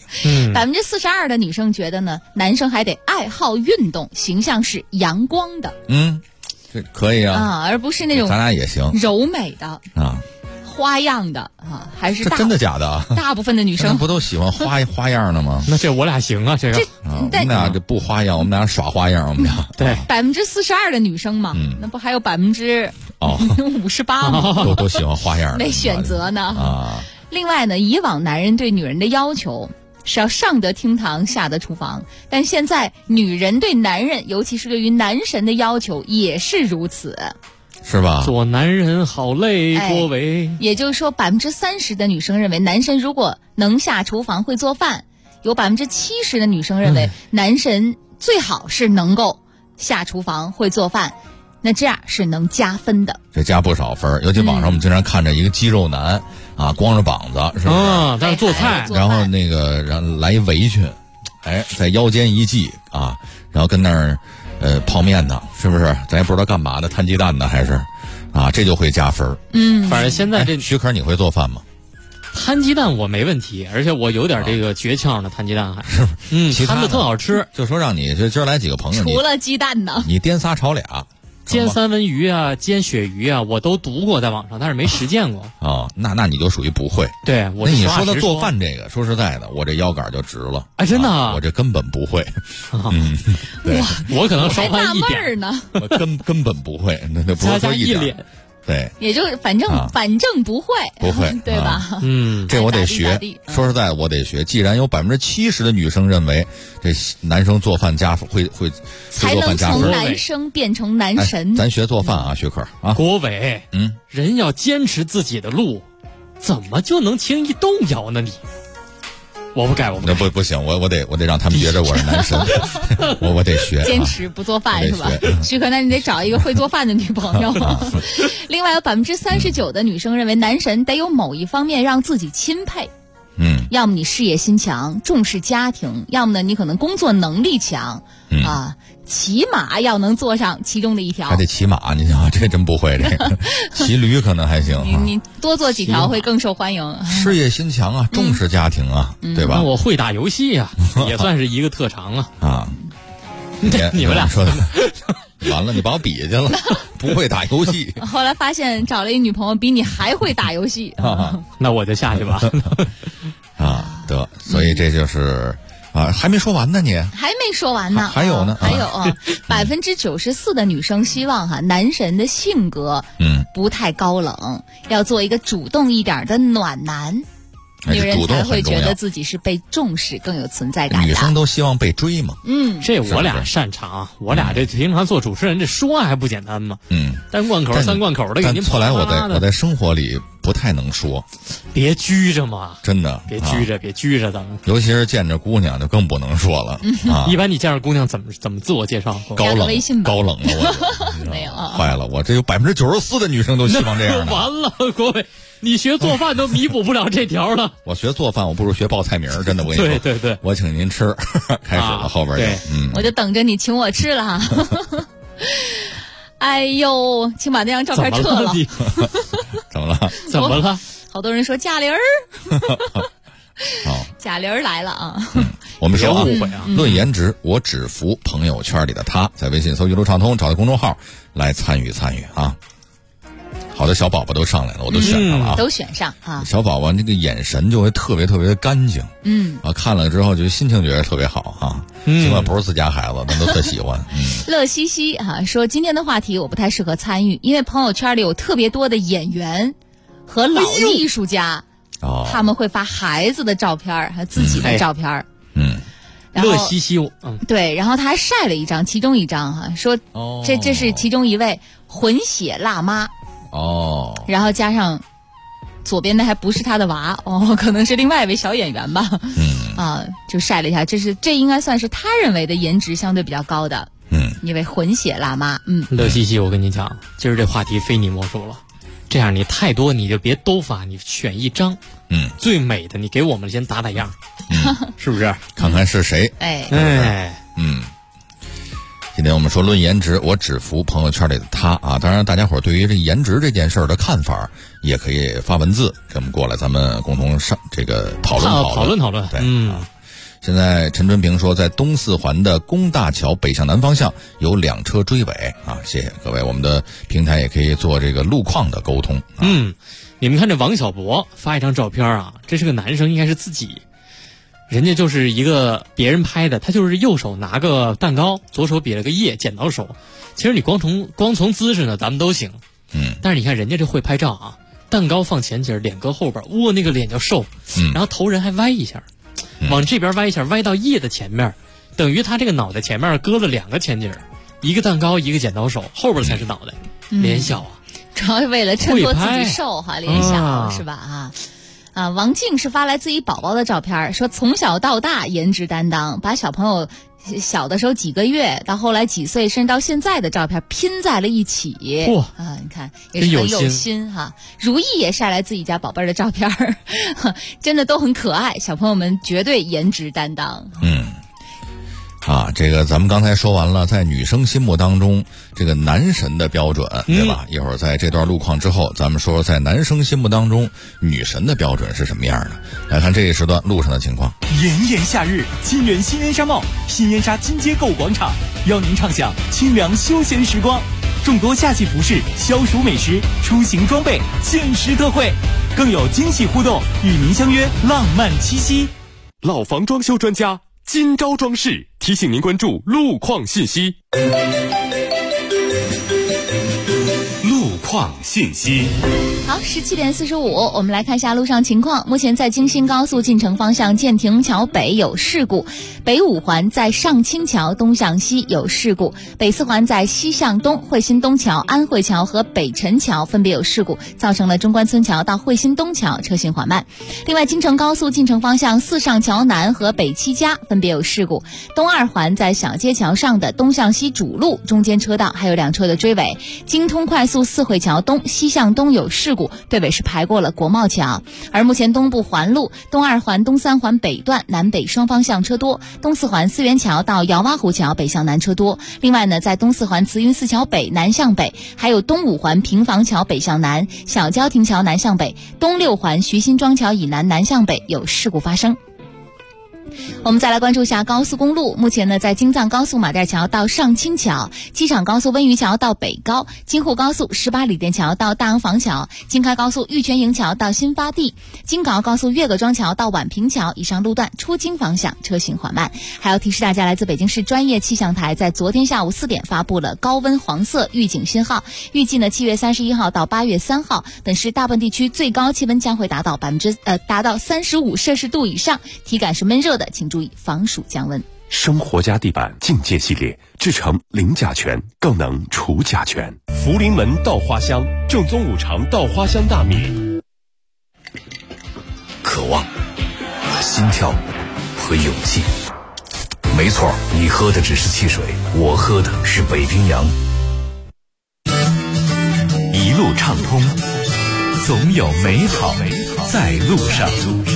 42%的女生觉得呢，男生还得爱好运动，形象是阳光的。 这可以啊， 而不是那种咱俩也行柔美的花样的还是真的假的啊？ 大部分的女生不都喜欢花样的吗？ 那这我俩行啊，这个我们俩这不花样，我们俩耍花样，我们俩对 42%的女生嘛，那不还有58%吗？ 都喜欢花样， 没选择呢另外呢，以往男人对女人的要求是要上得厅堂下得厨房，但现在女人对男人，尤其是对于男神的要求也是如此。 是吧？ 做男人好累，郭维。 也就是说，30%的女生认为男神如果能下厨房会做饭，有70%的女生认为男神最好是能够下厨房会做饭，那这样是能加分的。 这加不少分，尤其网上我们经常看着一个肌肉男光着膀子，是不是？ 但是做菜， 然后那个来一围裙，在腰间一系然后跟那儿。泡面呢，是不是？咱也不知道干嘛的，摊鸡蛋呢还是这就会加分。 反正现在这许可你会做饭吗？ 摊鸡蛋我没问题，而且我有点这个诀窍呢，摊鸡蛋还是摊的特好吃。 就说让你今儿来几个朋友， 除了鸡蛋呢， 你颠仨炒俩。 煎三文鱼啊，煎鳕鱼啊，我都读过在网上，但是没实践过。 那你就属于不会。 对， 那你说的做饭这个，说实在的，我这腰杆就直了。 真的， 我这根本不会。对， 我可能稍微一点呢。 我根本不会，那不是说一点。对， 也就是反正不会，对吧？ 这我得学。说实在的，我得学。既然有70%的女生认为这男生做饭会才能从男生变成男神， 咱学做饭许可郭伟，人要坚持自己的路，怎么就能轻易动摇呢？我不改。 不行，我得让他们觉得我是男神，我得学。 坚持不做饭是吧？许可，那你得找一个会做饭的女朋友。另外有39%的女生认为男神得有某一方面让自己钦佩。要么你事业心强，重视家庭，要么呢你可能工作能力强，起码要能做上其中的一条。 还得骑马，你想这真不会这个。骑驴可能还行。 你多做几条会更受欢迎。 事业心强重视家庭对吧？ 那我会打游戏也算是一个特长你们俩说的。完了，你把我比下去了，不会打游戏。 后来发现找了一女朋友比你还会打游戏， 那我就下去吧。 得，所以这就是还没说完呢，你还没说完呢， 还有呢， 还有94%的女生希望男神的性格不太高冷，要做一个主动一点的暖男。女人才会觉得自己是被重视，更有存在感的。 女生都希望被追嘛。 这我俩擅长，我俩这平常做主持人，这说还不简单吗？单贯口、三贯口的给您。 后来我在生活里不太能说， 别拘着嘛， 真的， 别拘着，咱们。 尤其是见着姑娘就更不能说了。 一般你见着姑娘怎么自我介绍？ 高冷，高冷了我。没有坏了，我这有94%的女生都希望这样。 完了，郭伟。你学做饭都弥补不了这条了。 我学做饭，我不如学报菜名，真的，我跟你说。对， 我请您吃，开始了，后边就我就等着你请我吃了。哎呦，请把那张照片撤了。 怎么了？ 怎么了？ 好多人说贾玲儿。 好， 贾玲儿来了我们说误会论颜值，我只服朋友圈里的他。在微信搜一路畅通，找到公众号来参与好的小宝宝都上来了，我都选上了都选上小宝宝那个眼神就会特别特别的干净，看了之后就心情觉得特别好尽管不是自家孩子，但都特喜欢。 乐西西说今天的话题我不太适合参与，因为朋友圈里有特别多的演员和老艺术家，他们会发孩子的照片和自己的照片。 乐西西， 对，然后他还晒了一张，其中一张说这是其中一位混血辣妈。然后加上左边的还不是他的娃可能是另外一位小演员吧。就晒了一下，这应该算是他认为的颜值相对比较高的。 一位混血辣妈。 乐西西，我跟你讲，今儿这话题非你莫属了。这样你太多你就别都发，你选一张，最美的你给我们先打样，是不是？ 看看是谁。今天我们说论颜值，我只服朋友圈里的他啊。当然，大家伙对于这颜值这件事儿的看法，也可以发文字这么过来，咱们共同上这个讨论。对，现在陈春平说，在东四环的工大桥北向南方向有2车追尾啊！谢谢各位，我们的平台也可以做这个路况的沟通。 你们看这王小博发一张照片啊，这是个男生，应该是自己。人家就是一个别人拍的，他就是右手拿个蛋糕，左手比了个耶，剪刀手。其实你光从姿势呢，咱们都行。但是你看人家这会拍照啊，蛋糕放前襟，脸搁后边，那个脸叫瘦，然后头人还歪一下，往这边歪一下，歪到耶的前面，等于他这个脑袋前面搁了2个前襟，一个蛋糕，一个剪刀手，后边才是脑袋，脸小啊。 主要是为了衬托自己瘦哈，脸小是吧？王静是发来自己宝宝的照片，说从小到大颜值担当，把小朋友小的时候几个月到后来几岁甚至到现在的照片拼在了一起。你看也是很有心哈。如意也晒来自己家宝贝的照片，真的都很可爱，小朋友们绝对颜值担当。 这个咱们刚才说完了，在女生心目当中这个男神的标准，对吧？一会儿在这段路况之后，咱们说在男生心目当中女神的标准是什么样的。来看这一时段路上的情况。 炎炎夏日，金源新燕莎茂新燕莎金街购物广场邀您畅享清凉休闲时光，众多夏季服饰、消暑美食、出行装备限时特惠，更有惊喜互动，与您相约浪漫七夕。 老房装修专家金招装饰提醒您关注路况信息。路况信息。 好，17点45，我们来看一下路上情况。目前在京新高速进城方向建亭桥北有事故，北5环在上清桥东向西有事故，北4环在西向东惠新东桥、安慧桥和北辰桥分别有事故，造成了中关村桥到惠新东桥车行缓慢。另外，京承高速进城方向四上桥南和北七家分别有事故，东2环在小街桥上的东向西主路中间车道还有2车的追尾，京通快速四惠桥东西向东有事故，队尾是排过了国贸桥。而目前东部环路东2环东3环北段南北双方向车多，东4环思源桥到姚洼湖桥北向南车多。另外呢，在东4环慈云寺桥北南向北，还有东5环平房桥北向南、小郊亭桥南向北、东6环徐辛庄桥以南南向北有事故发生。我们再来关注一下高速公路，目前呢，在京藏高速马甸桥到上清桥、机场高速温榆桥到北高、京沪高速18里店桥到大洋房桥、京开高速玉泉营桥到新发地、京港澳高速岳各庄桥到宛平桥以上路段出京方向车行缓慢。还要提示大家，来自北京市专业气象台在昨天下午4点发布了高温黄色预警信号，预计呢7月31号到8月3号本市大部分地区最高气温将会达到35摄氏度以上，体感是闷热的，请注意防暑降温。 生活家地板境界系列制成零甲醛，更能除甲醛。福临门稻花香正宗5常稻花香大米。 渴望、心跳和勇气。没错，你喝的只是汽水，我喝的是北冰洋。 一路畅通，总有美好在路上。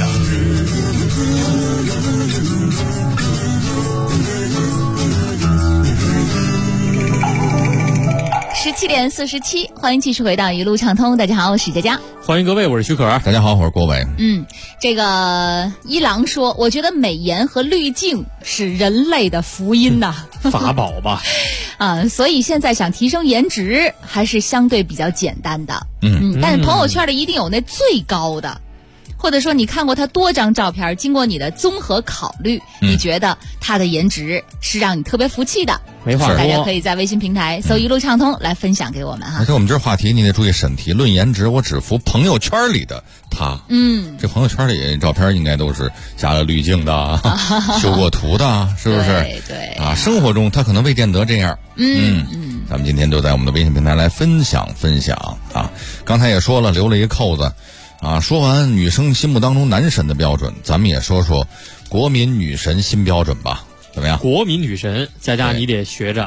17点47，欢迎继续回到一路畅通。大家好，我是佳佳。 欢迎各位，我是徐可。 大家好，我是郭伟。 这个一郎说，我觉得美颜和滤镜是人类的福音呐， 法宝吧。 所以现在想提升颜值还是相对比较简单的。但是朋友圈里一定有那最高的。或者说你看过他多张照片，经过你的综合考虑，你觉得他的颜值是让你特别服气的， 没话说。 大家可以在微信平台搜一路畅通来分享给我们哈。 而且我们这话题你得注意审题，论颜值我只服朋友圈里的他。这朋友圈里照片应该都是加了滤镜的修过图的，是不是？ 对生活中他可能未见得这样。咱们今天就在我们的微信平台来分享啊。刚才也说了，留了一个扣子说完女生心目当中男神的标准，咱们也说说国民女神新标准吧，怎么样？ 国民女神，佳佳你得学着。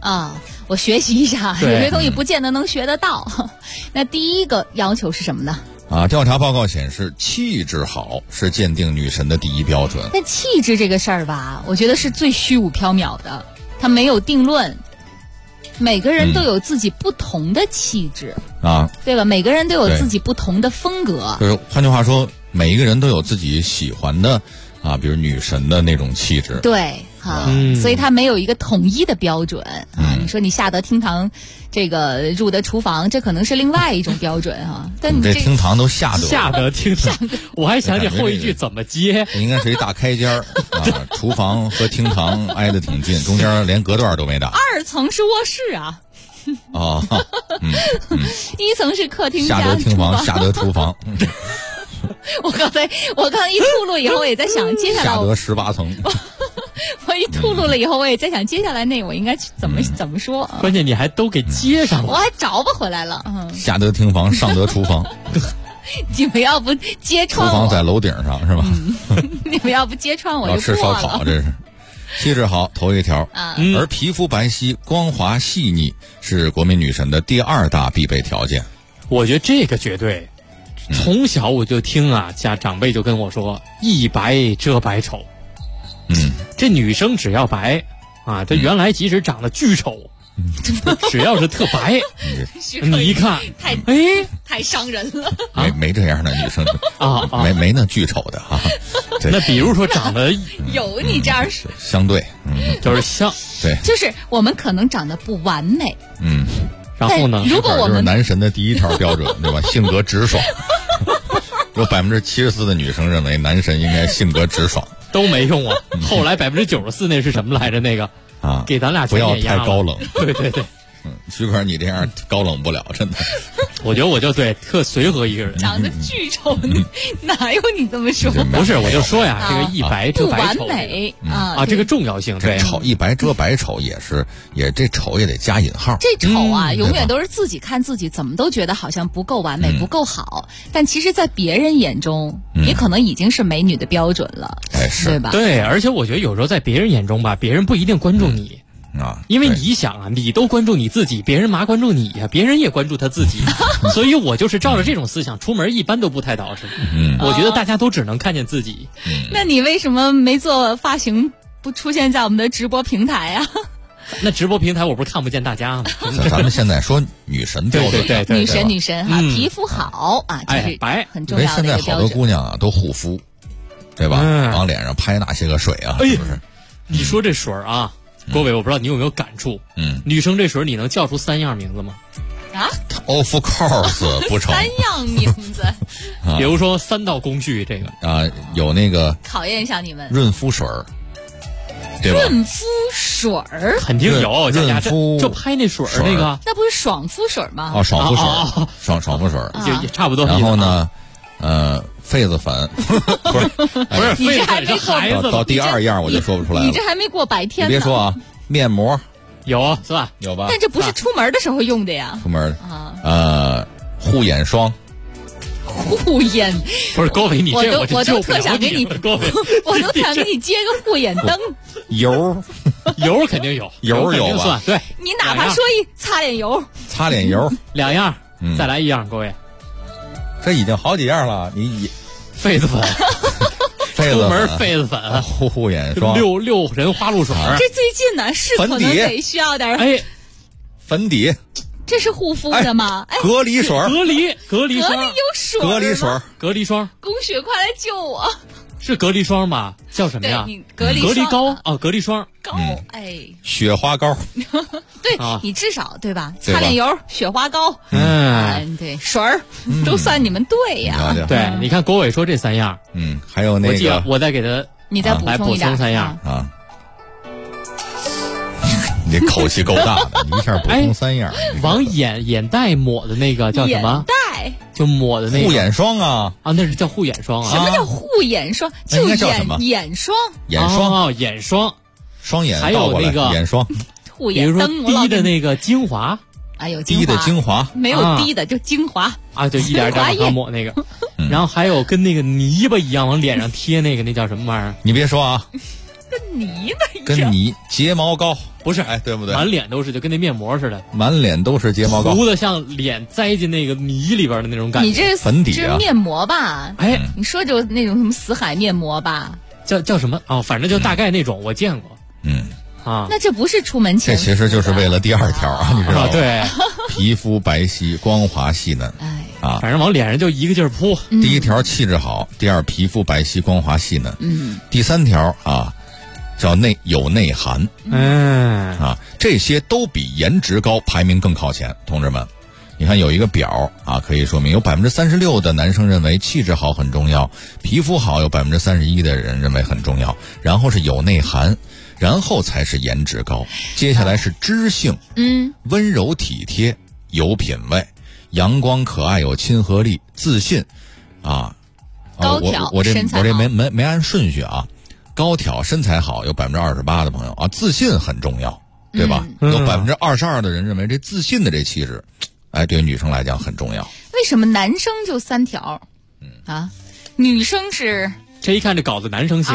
啊，我学习一下，有些东西不见得能学得到。那第一个要求是什么呢？ 调查报告显示，气质好是鉴定女神的第一标准。 但气质这个事儿吧，我觉得是最虚无缥缈的，它没有定论。每个人都有自己不同的气质对吧？每个人都有自己不同的风格。 就是换句话说，每一个人都有自己喜欢的比如女神的那种气质。 对所以它没有一个统一的标准你说你下得厅堂，这个入得厨房，这可能是另外一种标准但你这厅堂都下得厅堂，我还想起后一句怎么接， 应该是一大开间厨房和厅堂挨得挺近，中间连隔断都没打。 2层是卧室啊。1层是客厅， 下得厅房，下得厨房。 我刚才一吐露以后，我也在想接下来下得18层。 我一吐露了以后，我也在想接下来那我应该怎么说。 关键你还都给接上了， 我还找不回来了。 下得厅房，上得厨房。 你们要不揭穿我？ 厨房在楼顶上是吧？ 你们要不揭穿我就吃烧烤，这是。气质好头一条而皮肤白皙、光滑细腻是国民女神的第2大必备条件。 我觉得这个绝对。从小我就听家长辈就跟我说，一白遮百丑。这女生只要白这原来即使长得巨丑，只要是特白，你一看， 太伤人了。 没这样的女生没那巨丑的那比如说长得有你这样说， 相对， 就是对， 就是我们可能长得不完美， 然后呢？ 如果我们就是男神的第一条标准，对吧？性格直爽。有74%的女生认为男神应该性格直爽， 都没用啊。后来94%那是什么来着？那个给咱俩不要太高冷。 对。 徐可，你这样高冷不了，真的。 我觉得我就特随和一个人， 长得巨丑，哪有你这么说？ 不是，我就说呀，这个一白遮百丑， 不完美这个重要性，对， 一白遮百丑也这丑也得加引号。 这丑永远都是自己看自己，怎么都觉得好像不够完美，不够好，但其实，在别人眼中，也可能已经是美女的标准了，对吧？ 对，而且我觉得有时候在别人眼中吧，别人不一定关注你。因为你想你都关注你自己，别人嘛关注你呀？别人也关注他自己，所以我就是照着这种思想出门，一般都不太捯饬。我觉得大家都只能看见自己。 那你为什么没做发型，不出现在我们的直播平台啊？ 那直播平台我不是看不见大家吗？ 咱们现在说女神标准， 对，女神皮肤好这是白很重要的一个标准。 因为现在好多姑娘都护肤，对吧？往脸上拍那些个水是不是？ 你说这水郭伟，我不知道你有没有感触。女生这水你能叫出3样名字吗 ？Of course 不成。 3样名字， 比如说3道工序，这个有那个考验一下你们润肤水，对吧？ 润肤水肯定有，润肤就拍那水那个， 那不是爽肤水吗？ 爽肤水，爽肤水也差不多。 然后呢，痱子粉不是， 你这还没过到第2样我就说不出来了。 你这还没过白天呢。 别说面膜有是吧？ 有吧？ 但这不是出门的时候用的呀。 出门护眼霜。 护眼不是高伟，你这我都特想给你，我都想给你接个护眼灯。 油肯定有， 油有吧？对， 你哪怕说擦脸油 2样，再来1样，各位。 这已经好几样了，你痱子粉，出门痱子粉， 护眼霜六神花露水。 这最近呢是可能得需要点粉底。 这是护肤的吗？ 隔离水， 隔离霜， 有水， 隔离霜。 宫雪，快来救我！ 是隔离霜吧？叫什么呀？ 隔离膏隔离霜膏， 雪花膏。 对，你至少对吧？擦脸油、雪花膏，对，水儿都算你们对呀。 对，你看郭伟说这3样， 还有那个， 我再给他， 你再补充 3样啊。你口气够大的，你一下补充3样。 往眼袋抹的那个叫什么？ 眼袋就抹的那个护眼霜那是叫护眼霜什么叫护眼霜？就眼霜。 眼霜， 双眼还有那个眼霜。 护眼灯， 比如说滴的那个精华， 有滴的精华， 没有滴的就精华就一点点往上抹那个。然后还有跟那个泥巴一样往脸上贴那个，那叫什么玩意儿？ 你别说泥的一样。 跟泥睫毛膏不是， 哎，对不对？ 满脸都是，就跟那面膜似的， 满脸都是睫毛膏， 涂的像脸栽进那个泥里边的那种感觉。 你这粉底啊， 这是面膜吧？ 哎， 你说就那种什么死海面膜吧？ 叫什么？哦，反正就大概那种，我见过。啊， 那这不是出门前， 这其实就是为了第二条啊，你知道吗？ 对， 皮肤白皙、光滑细嫩。 哎， 啊， 反正往脸上就一个劲儿扑。 第一条气质好，第二皮肤白皙、光滑细嫩。第三条啊，叫有内涵。啊，这些都比颜值高排名更靠前，同志们。你看有一个表啊，可以说明有36%的男生认为气质好很重要，皮肤好有31%的人认为很重要，然后是有内涵，然后才是颜值高，接下来是知性，温柔体贴，有品位，阳光可爱，有亲和力，自信，啊， 高挑， 我这身材好， 没按顺序啊，高挑身材好有28%的朋友啊，自信很重要，对吧？有22%的人认为这自信的这气质，哎，对于女生来讲很重要。 为什么男生就3条？啊，女生是这一看这稿子男生写的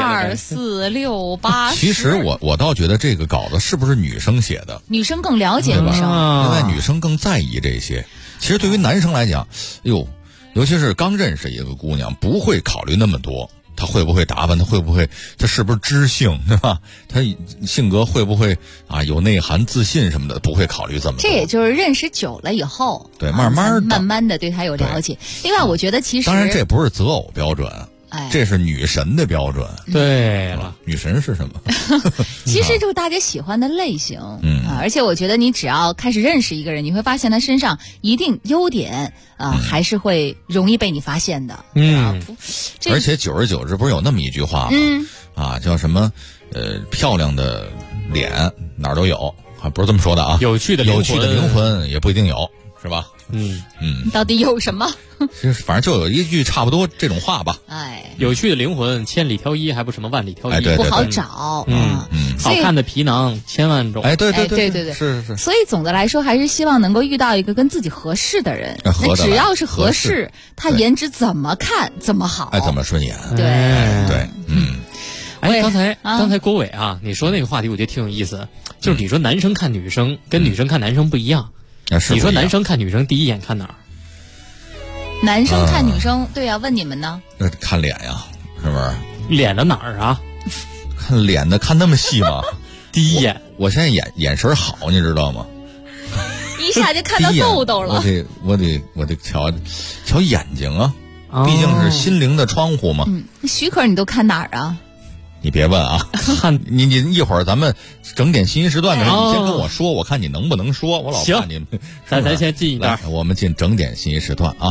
2、4、6、8。 其实我倒觉得这个稿子是不是女生写的？ 女生更了解女生， 因为女生更在意这些。其实对于男生来讲，尤其是刚认识一个姑娘，不会考虑那么多。她会不会打扮？她是不是知性，对吧？她性格会不会啊有内涵、自信什么的？不会考虑这么多。 这也就是认识久了以后， 对，慢慢的对她有了解。另外，我觉得其实当然这不是择偶标准。这是女神的标准。 对了， 女神是什么？ 其实就是大家喜欢的类型。而且我觉得你只要开始认识一个人，你会发现他身上一定优点还是会容易被你发现的。 而且久而久之，不是有那么一句话吗？叫什么？漂亮的脸哪儿都有，不是这么说的啊。 有趣的灵魂也不一定有，是吧？ 到底有什么？ 反正就有一句差不多这种话吧。 有趣的灵魂千里挑一，还不什么万里挑一， 不好找。 好看的皮囊千万种。 对， 是。 所以总的来说，还是希望能够遇到一个跟自己合适的人。那只要是合适，他颜值怎么看怎么好， 怎么顺眼。 对， 刚才郭伟啊，你说那个话题，我觉得挺有意思。就是你说男生看女生跟女生看男生不一样。你说男生看女生第一眼看哪儿？ 男生看女生，对呀，问你们呢？ 看脸呀，是不是？ 脸的哪儿啊？ 看脸的，看那么细吗？ 第一眼， 我现在眼神好，你知道吗？ 一下就看到痘痘了。 我得瞧眼睛啊，毕竟是心灵的窗户嘛。 许可你都看哪儿啊？ 你别问啊，看你一会儿咱们整点信息时段的时候，你先跟我说，我看你能不能说。我老怕你们。 咱先进一段， 我们进整点信息时段啊。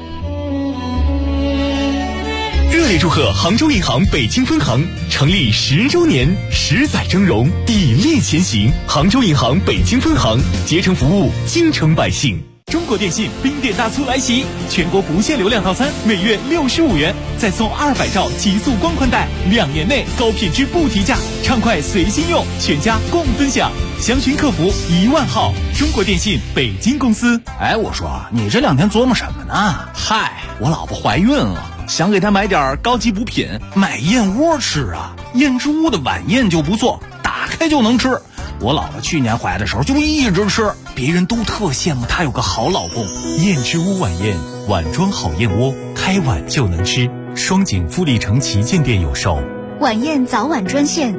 热烈祝贺杭州银行北京分行成立10周年，10载峥嵘，砥砺前行。杭州银行北京分行竭诚服务，京城百姓。中国电信冰点大促来袭，全国不限流量套餐每月65元，再送200兆极速光宽带，2年内高品质不提价，畅快随心用，全家共分享。详询客服10000号。中国电信北京公司。 我说你这2天琢磨什么呢？ 嗨，我老婆怀孕了，想给她买点高级补品，买燕窝吃啊。燕之屋的晚宴就不错，打开就能吃。我老婆去年怀的时候就一直吃，别人都特羡慕她有个好老公。 燕之屋晚宴，碗装好燕窝，开碗就能吃。双井富力城旗舰店有售。 晚宴早晚专线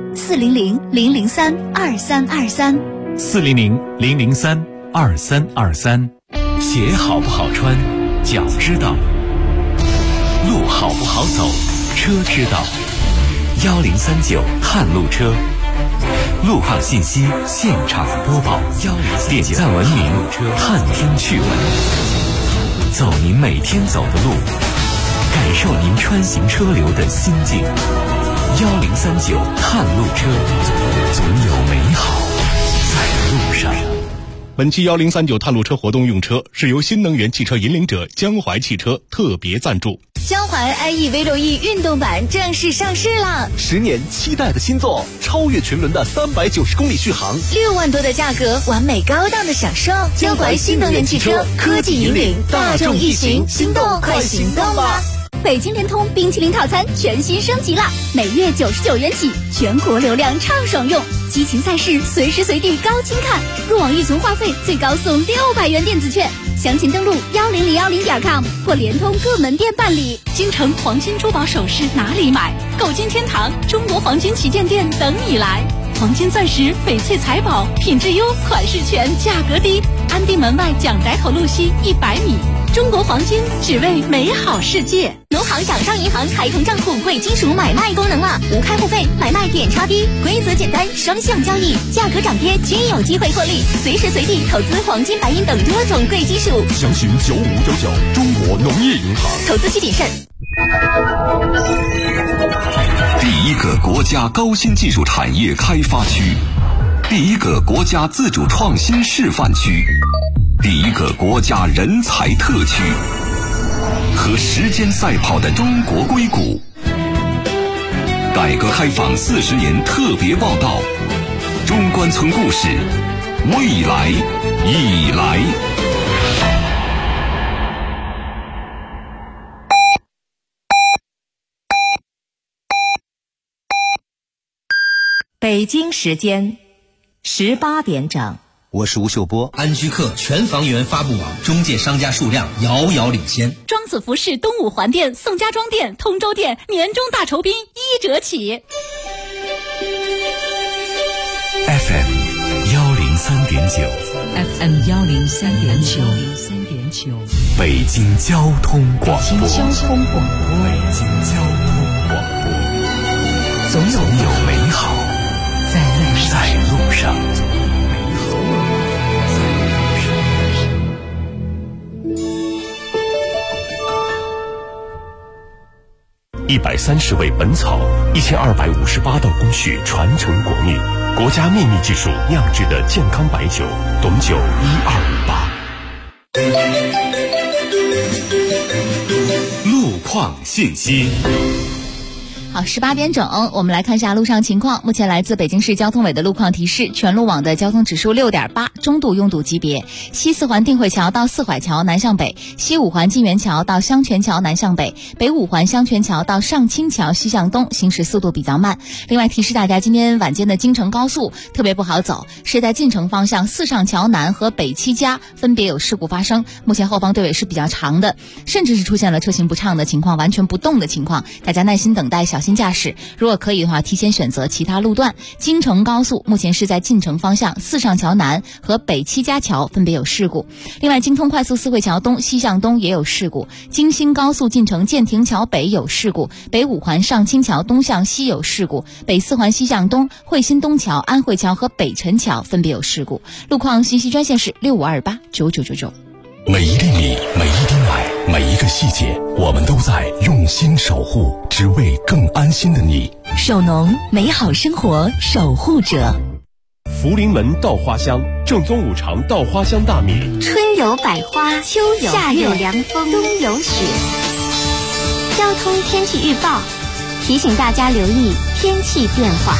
400-003-2323，400-003-2323。鞋好不好穿，脚知道；路好不好走，车知道。1039探路车。路况信息现场播报，1039点赞文明，探听趣闻，走您每天走的路，感受您穿行车流的心境。1039探路车，总有美好在路上。 本期1039探路车活动用车是由新能源汽车引领者江淮汽车特别赞助。 江淮 iE V6E 运动版正式上市了 ，10年期待的新作，超越群伦的390公里续航 ，6万多的价格，完美高档的享受。江淮新能源汽车科技引领，大众一行，心动快行动吧！ 北京联通冰淇淋套餐全新升级了，每月99元起，全国流量畅爽用，激情赛事随时随地高清看，入网预存话费最高送600元电子券。详情登录10010.com 或联通各门店办理。京城黄金珠宝首饰哪里买？购金天堂中国黄金旗舰店等你来。黄金钻石、翡翠财宝，品质优，款式全，价格低。安定门外蒋宅口路西100米。中国黄金，只为美好世界。农行掌上银行开通账户贵金属买卖功能了，无开户费，买卖点差低，规则简单，双向交易，价格涨跌均有机会获利，随时随地投资黄金、白银等多种贵金属。 详询9599中国农业银行。 投资需谨慎。 第一个国家高新技术产业开发区，第一个国家自主创新示范区，第一个国家人才特区，和时间赛跑的中国硅谷。改革开放40年特别报道，中关村故事，未来已来。 北京时间18点整。 我是吴秀波。 安居客全房源发布网中介商家数量遥遥领先。 庄子服饰东五环店、宋家庄店、通州店年终大酬宾1折起。 FM 103.9 北京交通广播。总有美好在路上。130味本草，1258道工序传承国秘，国家秘密技术酿制的健康白酒，董酒1258。路况信息。 好，18点整，我们来看一下路上情况。目前来自北京市交通委的路况提示，全路网的交通指数6.8，中度拥堵级别。西四环定慧桥到四槐桥南向北，西五环金源桥到香泉桥南向北，北五环香泉桥到上清桥西向东，行驶速度比较慢。另外提示大家，今天晚间的京承高速特别不好走，是在进城方向四上桥南和北七家分别有事故发生，目前后方队尾是比较长的，甚至是出现了车行不畅的情况，完全不动的情况，大家耐心等待，小心驾驶。如果可以的话，提前选择其他路段。京承高速目前是在进城方向四上桥南和北七家桥分别有事故。另外，京通快速四惠桥东西向东也有事故，京新高速进城建亭桥北有事故，北五环上清桥东向西有事故，北四环西向东惠新东桥、安慧桥和北辰桥分别有事故。路况信息专线是65289999。 每一粒米，每一滴奶，每一个细节，我们都在用心守护，只为更安心的你。 首农，美好生活守护者。 福临门稻花香，正宗五常稻花香大米。 春有百花，秋有夏有凉风，冬有雪。交通天气预报提醒大家留意天气变化。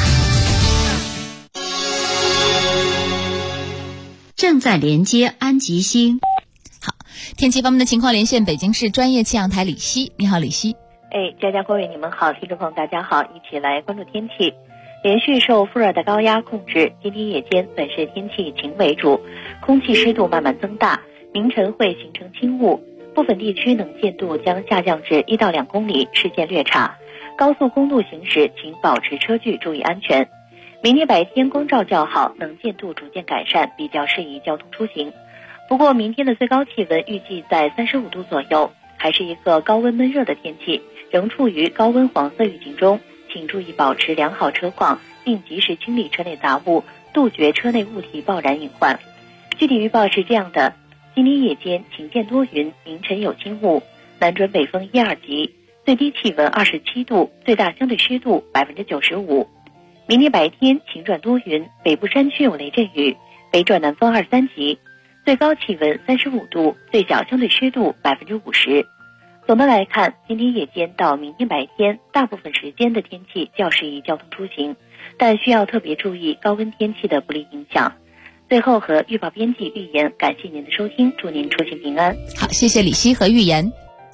正在连接安吉星。 天气方面的情况，连线北京市专业气象台李希。你好，李希。 佳佳各位你们好，听众朋友大家好，一起来关注天气。连续受副热带高压控制，今天夜间本市天气晴为主，空气湿度慢慢增大，明晨会形成轻雾，部分地区能见度将下降至1到2公里，视线略差。高速公路行驶请保持车距，注意安全。明天白天光照较好，能见度逐渐改善，比较适宜交通出行。不过明天的最高气温预计在35度左右，还是一个高温闷热的天气，仍处于高温黄色预警中，请注意保持良好车况，并及时清理车内杂物，杜绝车内物体爆燃隐患。具体预报是这样的：今天夜间晴间多云，凌晨有轻雾，南转北风1、2级，最低气温27度，最大相对湿度95%。明天白天晴转多云，北部山区有雷阵雨，北转南风2、3级，最高气温35度，最小相对湿度50%。总的来看，今天夜间到明天白天，大部分时间的天气较适宜交通出行，但需要特别注意高温天气的不利影响。最后和预报编辑预言，感谢您的收听，祝您出行平安。 好，谢谢李希和预言。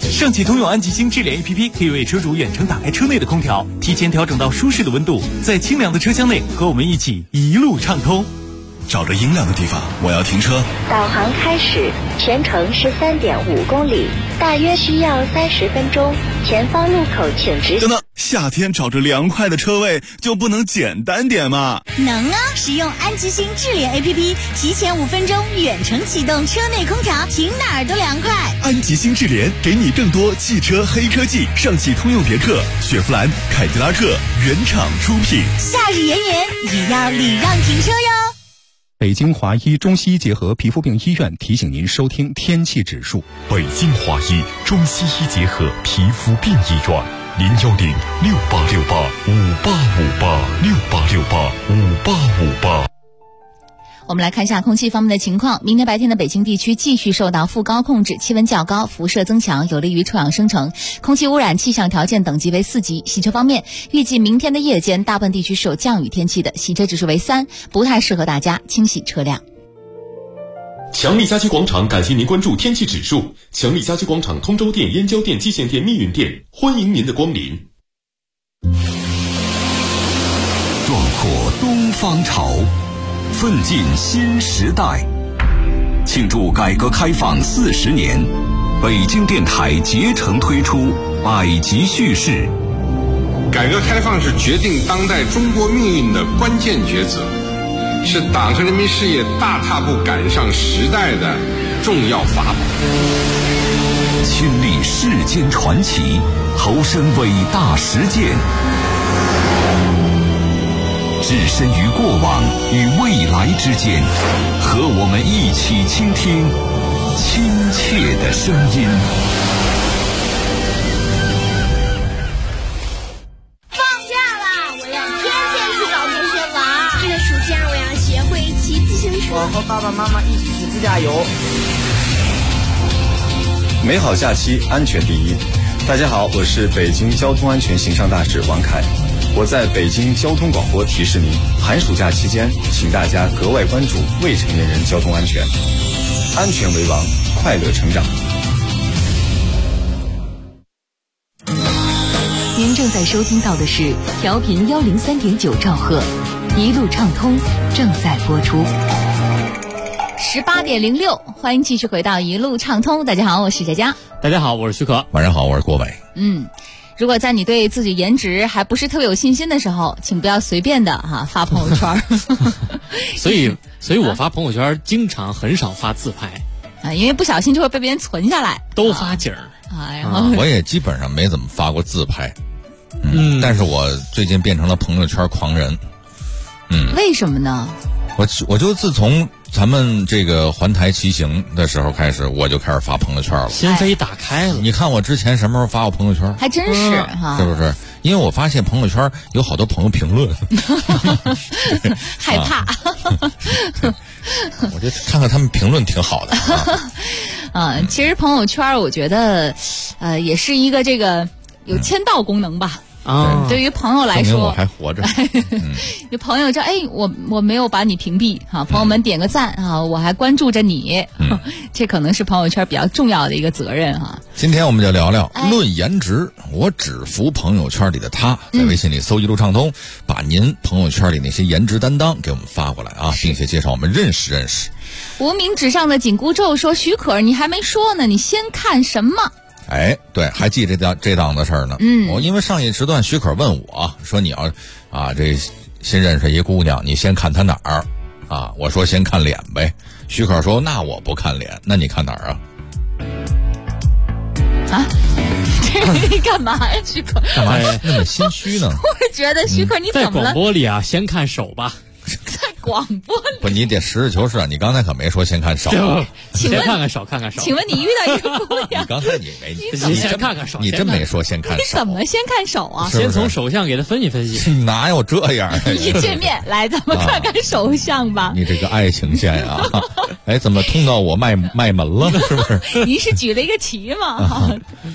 上汽通用安吉星智联 APP 可以为车主远程打开车内的空调，提前调整到舒适的温度，在清凉的车厢内和我们一起一路畅通。 找着阴凉的地方，我要停车。 导航开始，全程13.5公里，大约需要30分钟。前方路口请直行。 等等，夏天找着凉快的车位就不能简单点吗？ 能啊！使用安吉星智联 APP， 提前5分钟远程启动车内空调，停哪儿都凉快。 安吉星智联给你更多汽车黑科技，上汽通用别克、雪佛兰、凯迪拉克原厂出品。 夏日炎炎，也要礼让停车哟。 北京华医中西医结合皮肤病医院提醒您收听天气指数。 北京华医中西医结合皮肤病医院，0106868585868685858。 我们来看一下空气方面的情况。明天白天的北京地区继续受到副高控制，气温较高，辐射增强，有利于臭氧生成，空气污染气象条件等级为4级。洗车方面，预计明天的夜间大部分地区是有降雨天气的，洗车指数为3，不太适合大家清洗车辆。 强力家居广场感谢您关注天气指数。强力家居广场通州店、燕郊店、蓟县店、密云店，欢迎您的光临。 壮阔东方潮，奋进新时代，庆祝改革开放40年，北京电台竭诚推出百集叙事。 改革开放是决定当代中国命运的关键抉择，是党和人民事业大踏步赶上时代的重要法宝。 亲历世间传奇，投身伟大实践，置身于过往与未来之间，和我们一起倾听亲切的声音。 放假啦！我要天天去找同学玩。这个暑假我要学会骑自行车。 我和爸爸妈妈一起去自驾游。 美好假期，安全第一。大家好，我是北京交通安全形象大使王凯。我在北京交通广播提示您，寒暑假期间，请大家格外关注未成年人交通安全，安全为王，快乐成长。 您正在收听到的是调频103.9兆赫，一路畅通正在播出。 18.06，欢迎继续回到一路畅通。大家好，我是佳佳。 大家好，我是徐可。 晚上好，我是郭伟。 如果在你对自己颜值还不是特别有信心的时候，请不要随便的发朋友圈。 所以我发朋友圈经常很少发自拍因为不小心就会被别人存下来， 都发景儿然后我也基本上没怎么发过自拍。但是我最近变成了朋友圈狂人。 为什么呢？ 我就自从咱们这个环台骑行的时候开始，我就开始发朋友圈了， 心扉打开了。 你看我之前什么时候发过朋友圈？ 还真是是不是？因为我发现朋友圈有好多朋友评论， 害怕。 我就看看他们评论挺好的其实朋友圈我觉得也是一个这个有签到功能吧。对于朋友来说， 我还活着。 有朋友说：“我没有把你屏蔽朋友们点个赞我还关注着你。这可能是朋友圈比较重要的一个责任今天我们就聊聊论颜值，我只服朋友圈里的他。在微信里搜一路畅通，把您朋友圈里那些颜值担当给我们发过来并且介绍我们认识认识。 无名指上的紧箍咒说：“徐可，你还没说呢，你先看什么？” 对，还记这档的事儿呢。我因为上一时段徐可问我说：“你要这新认识一姑娘，你先看她哪儿我说先看脸呗。徐可说：“那我不看脸，那你看哪儿你干嘛呀，徐可？ 干嘛那么心虚呢？ 我觉得徐可你怎么了？ 在广播里先看手吧。 在广播里不，你得实事求是你刚才可没说先看手。 请问看看手，看看手。 请问你遇到一个姑娘， 你刚才你先看看手， 你真没说先看手。 你怎么先看手先从手相给他分析分析。 哪有这样？ 一见面来，咱们看看手相吧。 你这个爱情线怎么通到我脉门了？是不是？ 您是举了一个旗吗？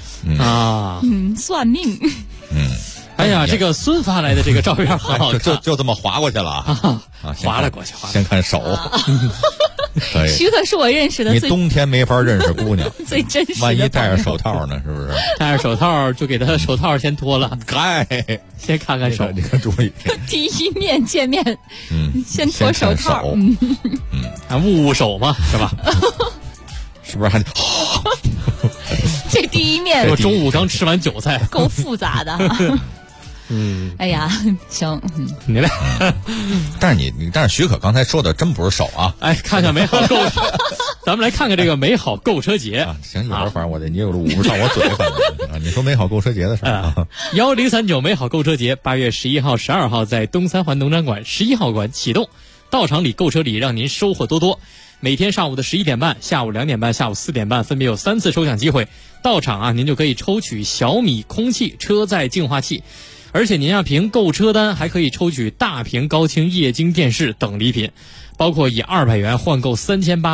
算命。 哎呀，这个孙发来的这个照片很好看， 就这么划过去了划了过去， 先看手。 徐可是我认识的你冬天没法认识姑娘， 最真实的。 万一戴着手套呢？是不是？ 戴着手套就给他手套先脱了， 嗨， 先看看手， 你看注意。 第一面见面，先脱手套， 还捂手嘛，是吧？ 是不是还？ 这第一面， 我中午刚吃完韭菜， 够复杂的。哎呀，行， 你来。 但是徐可刚才说的真不是手啊！ 哎，看看美好购，咱们来看看这个美好购车节。 行，一会儿反正你有捂不上我嘴，反正你说美好购车节的事儿。 1039美好购车节8月11号、12号在东三环农展馆11号馆启动，到场礼、购车礼让您收获多多。每天上午的11点半、下午2点半、下午4点半，分别有3次抽奖机会。到场啊，您就可以抽取小米空气车载净化器。而且您凭购车单还可以抽取大屏高清液晶电视等礼品，包括以200元换购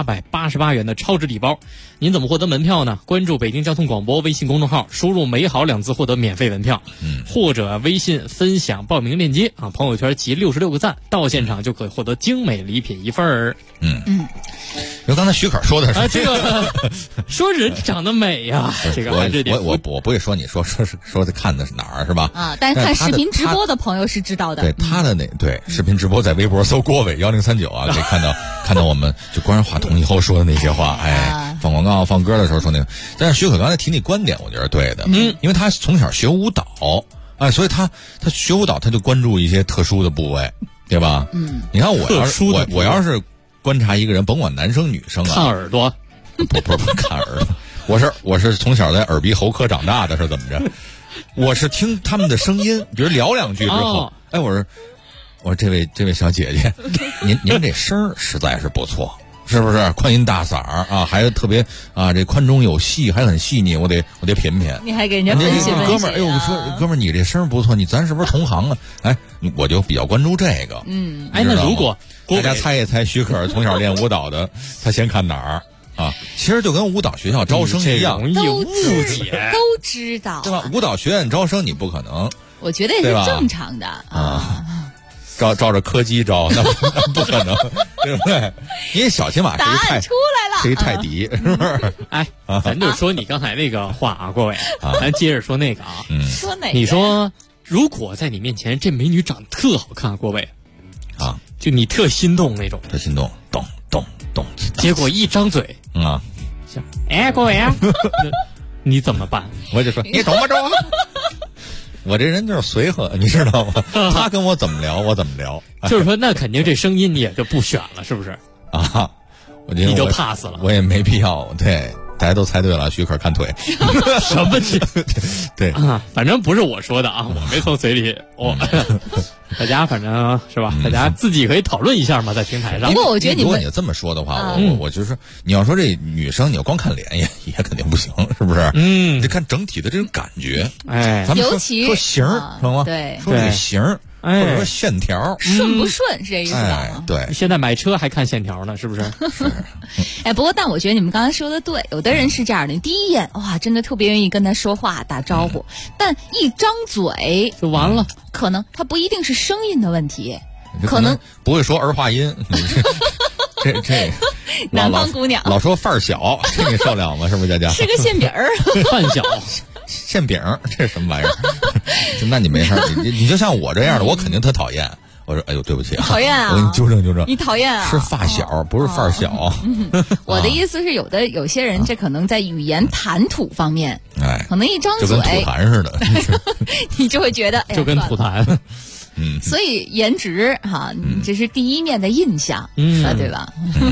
3888元的超值礼包。您怎么获得门票呢？关注北京交通广播微信公众号，输入美好2字获得免费门票，或者微信分享报名链接啊，朋友圈集66个赞，到现场就可以获得精美礼品1份儿。 因为刚才徐可说的是这个说人长得美呀，这个我不会说你说的看的是哪儿是吧？ 啊，但是看视频直播的朋友是知道的。 对他的视频直播在微博搜郭伟1039啊，可以看到我们就关上话筒以后说的那些话，放广告放歌的时候说那个。但是徐可刚才提那观点，我觉得对的，因为他从小学舞蹈，所以他学舞蹈他就关注一些特殊的部位，对吧？你看我要是观察一个人，甭管男生女生啊， 看耳朵， 不是看耳朵，我是从小在耳鼻喉科长大的，是怎么着？我是听他们的声音，比如聊两句之后，我说这位小姐姐，您这声实在是不错，是不是？宽音大嗓啊，还特别啊，这宽中有细，还很细腻，我得品品。 你还给人家分析分析。 哥们儿，我说哥们儿，你这声不错，咱是不是同行啊？我就比较关注这个。 那如果大家猜一猜，徐可从小练舞蹈的，他先看哪儿啊？其实就跟舞蹈学校招生一样， 容易误解， 都知道， 对吧？舞蹈学院招生你不可能， 我觉得也是正常的啊。 照着柯基招，那不可能，对不对？你小起码是一泰迪，是不是？ 咱就说你刚才那个话啊，各位，咱接着说那个啊， 说哪个？ 你说如果在你面前这美女长得特好看，各位啊， 就你特心动那种， 特心动，咚， 结果一张嘴各位啊，你怎么办？ 我就说你懂不懂？我这人就是随和，你知道吗？他跟我怎么聊，我怎么聊。 就是说，那肯定这声音你也就不选了，是不是？ 啊，你就 pass 了。 我也没必要。对，大家都猜对了，徐可看腿。 什么？ 对啊，反正不是我说的啊，我没从嘴里。大家反正是吧？大家自己可以讨论一下嘛，在平台上。 不过我觉得如果你这么说的话，我就是你要说这女生，你要光看脸也肯定不行，是不是？你得看整体的这种感觉。咱们说型儿，知道吗？ 对， 说这个型儿，或者说线条顺不顺是这意思吧？ 对， 现在买车还看线条呢，是不是？ 是。不过但我觉得你们刚才说的对，有的人是这样的，第一眼哇，真的特别愿意跟他说话打招呼，但一张嘴就完了。 可能他不一定是声音的问题，可能不会说儿化音。这南方姑娘老说范儿小，这你受了吗？是不是佳佳？ 是个馅饼儿， 范小馅饼，这是什么玩意儿？那你没事，你就像我这样的，我肯定特讨厌。我说，哎呦，对不起啊， 讨厌啊！ 我给你纠正。 你讨厌啊？ 是发小，不是范儿小。 我的意思是，有些人这可能在语言谈吐方面，可能一张嘴就跟吐痰似的， 你就会觉得就跟吐痰。 所以颜值哈，你这是第一面的印象，对吧？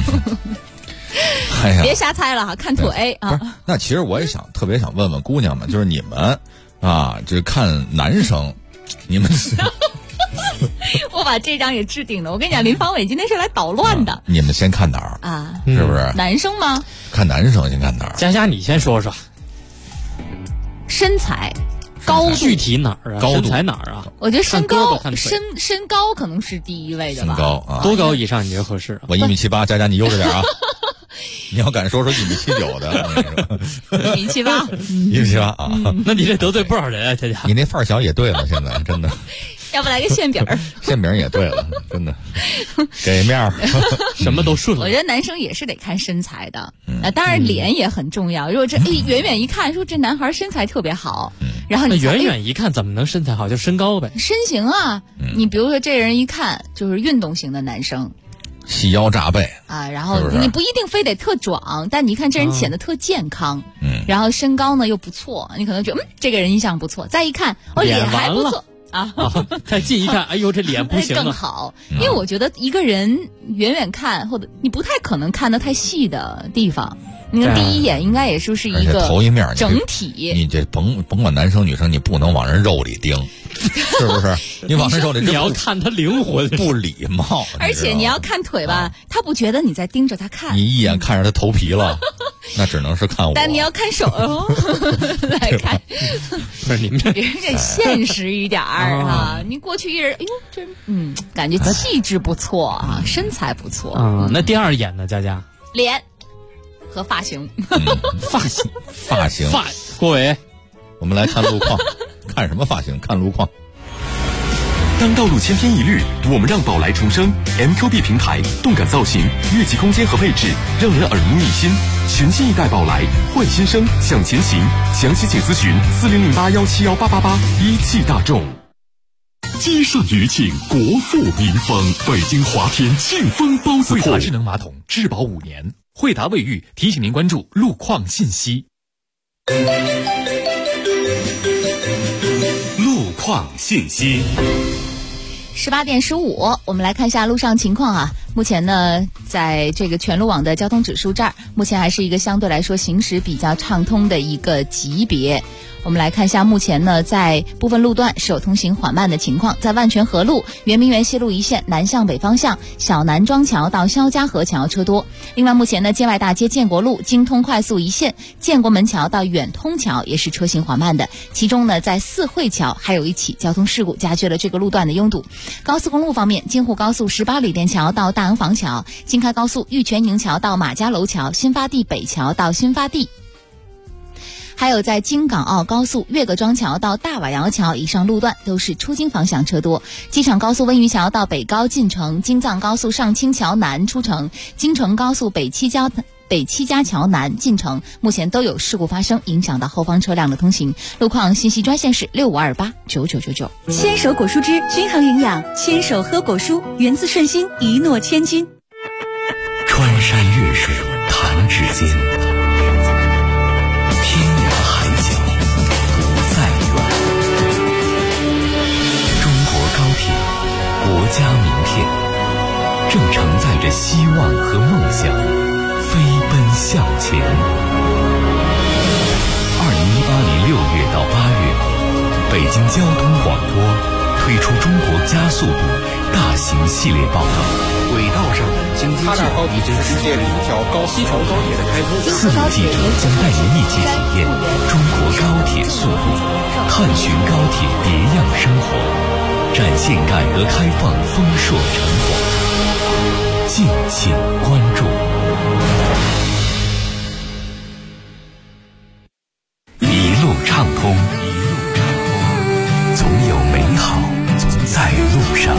别瞎猜了哈，看腿啊。 那其实我也特别想问问姑娘们，就是你们啊，就是看男生，你们。 我把这张也置顶了。我跟你讲，林方伟今天是来捣乱的。 你们先看哪儿啊？ 是不是？ 男生吗？ 看男生先看哪儿？ 佳佳，你先说说。 身材、高度， 具体哪儿啊？身材哪儿啊？ 我觉得身高可能是第一位的吧。 身高啊， 多高以上你觉得合适？ 我1.78米，佳佳你悠着点啊。你要敢说1.79米的 ，1.78米 ，1.78米啊， 那你这得罪不少人啊，佳佳。 你那范儿小也对了，现在真的。 要不来个馅饼儿？ 馅饼也对了，真的，给面儿， 什么都顺了。 我觉得男生也是得看身材的，当然脸也很重要。如果这远远一看，说这男孩身材特别好，然后你远远一看怎么能身材好？就身高呗， 身形啊。你比如说这人一看就是运动型的男生。 细腰炸背啊，然后你不一定非得特壮，但你一看这人显得特健康，然后身高呢又不错，你可能觉得这个人印象不错，再一看脸还不错啊， 再近一看，哎呦这脸不行了， 更好，因为我觉得一个人远远看或者你不太可能看得太细的地方。你看第一眼应该也是一个头一面整体， 你这甭管男生女生，你不能往人肉里盯，是不是？你往人肉里你要看他灵魂， 不礼貌。 而且你要看腿吧，他不觉得你在盯着他看， 你一眼看着他头皮了，那只能是看我。 但你要看手来看， 不是你们别人得现实一点儿啊！你过去一人，哎呦，这感觉气质不错啊，身材不错。 那第二眼呢，佳佳？ 脸。和发型， 发型， 郭伟， 我们来看路况，看什么发型？看路况。 当道路千篇一律，我们让宝来重生 MQB 平台，动感造型、跃级空间和配置，让人耳目一新。全新一代宝来，焕新生，向前行。详细请咨询4008171888。一汽大众。 积善余庆，国富民丰。北京华天庆丰包子铺， 惠达智能马桶质保5年。惠达卫浴提醒您关注路况信息。 路况信息。 18点15，我们来看一下路上情况啊。目前呢，在这个全路网的交通指数这儿，目前还是一个相对来说行驶比较畅通的一个级别。我们来看一下，目前呢，在部分路段是有通行缓慢的情况，在万泉河路、圆明园西路一线南向北方向，小南庄桥到肖家河桥车多。另外，目前呢，建外大街建国路、京通快速一线建国门桥到远通桥也是车行缓慢的。其中呢，在四惠桥还有一起交通事故，加剧了这个路段的拥堵。高速公路方面，京沪高速18里店桥到大洋房桥，京开高速玉泉营桥到马家楼桥，新发地北桥到新发地。还有在京港澳高速岳各庄桥到大瓦窑桥以上路段都是出京方向车多。机场高速温榆桥到北高进城，京藏高速上清桥南出城，京承高速北七家桥南进城，目前都有事故发生，影响到后方车辆的通行。路况信息专线是65289999。 牵手果蔬汁，均衡营养，牵手喝果蔬，源自顺心，一诺千金。 穿山越水，弹指间。国家名片正承载着希望和梦想，飞奔向前。2018年6月到8月，北京交通广播推出中国加速度大型系列报道。 轨道上的经济计划已经世界里一条西条高铁的开通。 4路记者将带您一起体验中国高铁速度，探寻高铁别样生活。展现改革开放丰硕成果，敬请关注。一路畅通，总有美好在路上，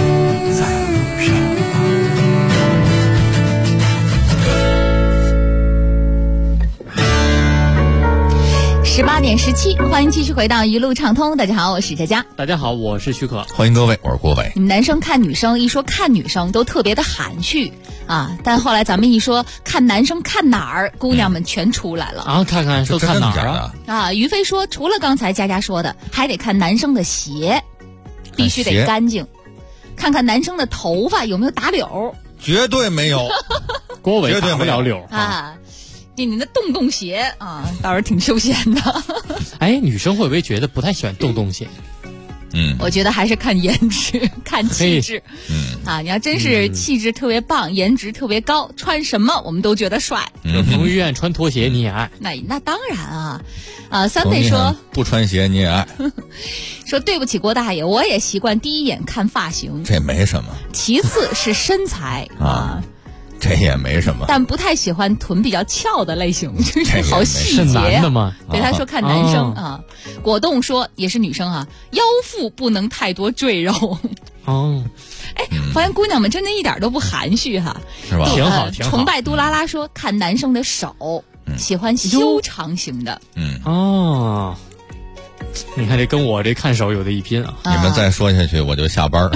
18点17，欢迎继续回到一路畅通。大家好，我是佳佳。 大家好，我是许可。 欢迎各位，我是郭伟。 你们男生看女生，一说看女生都特别的含蓄啊，但后来咱们一说看男生看哪儿，姑娘们全出来了啊，看看都看哪儿啊？ 啊，于飞说，除了刚才佳佳说的，还得看男生的鞋，必须得干净，看看男生的头发有没有打绺， 绝对没有， 郭伟打不了绺啊。你的洞鞋啊，倒是挺休闲的。 哎，女生会不会觉得不太喜欢洞鞋？ 我觉得还是看颜值，看气质。啊，你要真是气质特别棒，颜值特别高，穿什么我们都觉得帅。 彭于晏穿拖鞋你也爱？ 那当然啊。Sunday 说不穿鞋你也爱。 说对不起郭大爷，我也习惯第一眼看发型， 这没什么。 其次是身材啊。 这也没什么， 但不太喜欢臀比较翘的类型，就是好细节、啊。 是男的吗？ 对，他说看男生啊。果冻说也是女生啊，腰腹不能太多赘肉。 哦， 哎，发现姑娘们真的一点都不含蓄哈， 是吧？ 挺好，挺好。 崇拜杜拉拉说看男生的手，喜欢修长型的。 哦。你看这跟我这看手有的一拼啊！ 你们再说下去我就下班。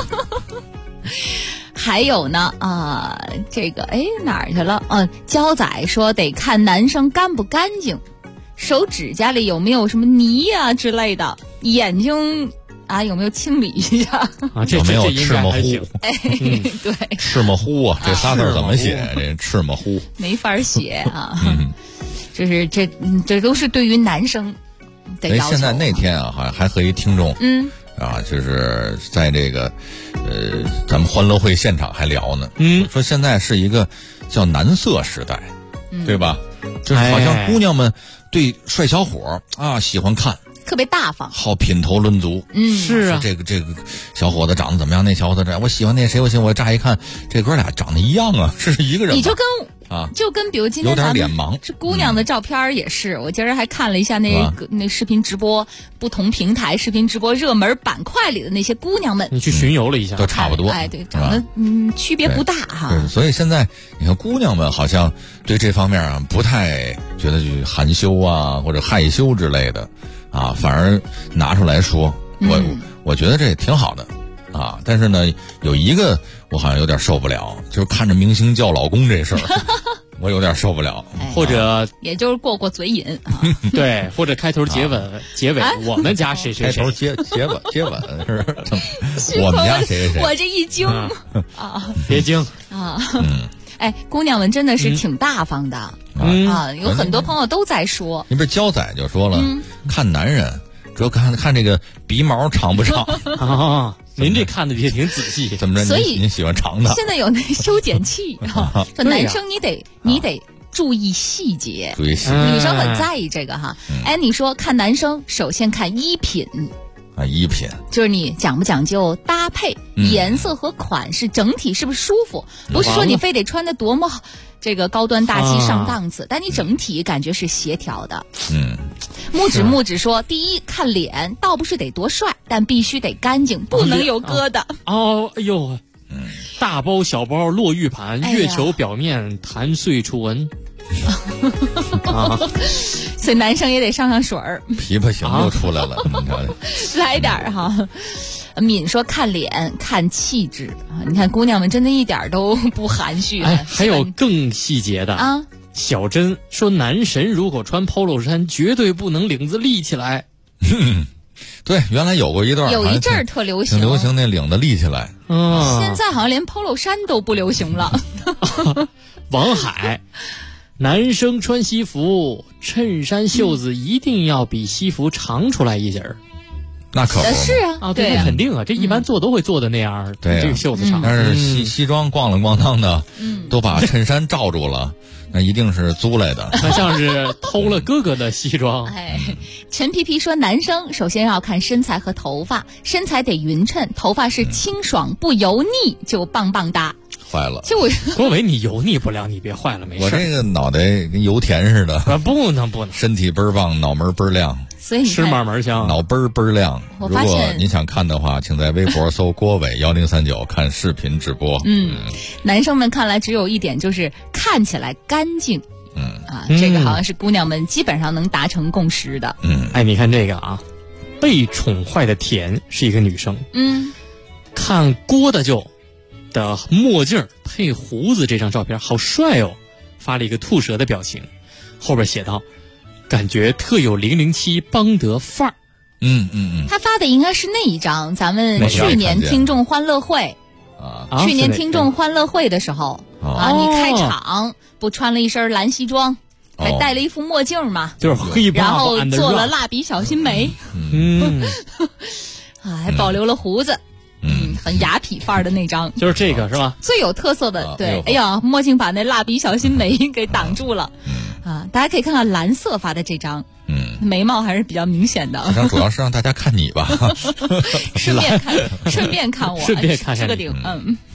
还有呢这个哪儿去了？娇仔说得看男生干不干净，手指甲里有没有什么泥啊之类的，眼睛有没有清理一下？ 有没有赤么呼？ 对， 赤么呼啊，这仨字怎么写？这赤么呼没法写啊。就是这都是对于男生的要求。 现在那天好像还和一听众就是在这个咱们欢乐会现场还聊呢，说现在是一个叫男色时代，对吧？就是好像姑娘们对帅小伙喜欢看， 特别大方， 好品头论足。 是啊， 这个小伙子长得怎么样？那小伙子我喜欢那谁？我乍一看这哥俩长得一样啊，是一个人。 你就跟比如今天咱们有点脸盲， 是姑娘的照片也是。我今儿还看了一下那视频直播，不同平台视频直播热门板块里的那些姑娘们， 你去巡游了一下， 都差不多。 对，长得区别不大哈。 对，所以现在你看姑娘们好像对这方面不太觉得就含羞或者害羞之类的反而拿出来说。我觉得这也挺好的但是呢，有一个我好像有点受不了，就是看着明星叫老公这事儿，我有点受不了。 或者也就是过嘴瘾对，或者开头结尾我们家谁谁谁， 开头接吻是我们家谁谁谁。 我这一惊别惊姑娘们真的是挺大方的有很多朋友都在说。 你不是娇仔就说了，看男人主要看这个鼻毛长不长您这看的也挺仔细， 怎么着？ 所以您喜欢长的？ 现在有那修剪器说男生你得注意细节，女生很在意这个哈。你说看男生，首先看衣品衣品就是你讲不讲究搭配，颜色和款式整体是不是舒服？不是说你非得穿的多么好，这个高端大气上档次，但你整体感觉是协调的。木指说，第一看脸，倒不是得多帅，但必须得干净，不能有疙瘩。 哎呦，大包小包落玉盘，月球表面弹碎初纹。 所以男生也得上水儿， 琵琶行又出来了， 来点哈。敏说看脸看气质你看姑娘们真的一点都不含蓄。 还有更细节的小珍说男神如果穿 polo 衫绝对不能领子立起来。 对，原来有过一段， 有一阵儿特流行， 挺流行那领子立起来。 现在好像连 polo 衫都不流行了。 王海，男生穿西服，衬衫袖子一定要比西服长出来一截儿。 那可不是对，肯定这一般做都会做的那样。 对， 这个袖子长。 但是西装咣啷咣当的，都把衬衫罩住了。那一定是租来的， 那像是偷了哥哥的西装。 陈皮皮说，男生首先要看身材和头发，身材得匀称，头发是清爽不油腻就棒棒哒。 坏了， 就郭伟，你油腻不了，你别坏了，没事。 我这个脑袋跟油田似的， 不能， 身体倍儿棒，脑门倍儿亮， 所以吃嘛门香， 脑倍儿亮。 如果你想看的话，请在微博搜郭伟1039看视频直播。 男生们看来只有一点，就是看起来干净。这个好像是姑娘们基本上能达成共识的。 你看这个被宠坏的甜是一个女生。看郭大舅的墨镜配胡子这张照片好帅哦，发了一个吐舌的表情，后边写道感觉特有007邦德范儿。 他发的应该是那一张，咱们去年听众欢乐会去年听众欢乐会的时候你开场不穿了一身蓝西装，还戴了一副墨镜嘛， 就是黑爸爸， 然后做了蜡笔小新眉，还保留了胡子。很雅痞范儿的那张， 就是这个是吧？ 最有特色的，对，哎呀，墨镜把那蜡笔小新眉给挡住了。大家可以看看蓝色发的这张，眉毛还是比较明显的。 这张主要是让大家看你吧， 顺便看我， 顺便看是个顶。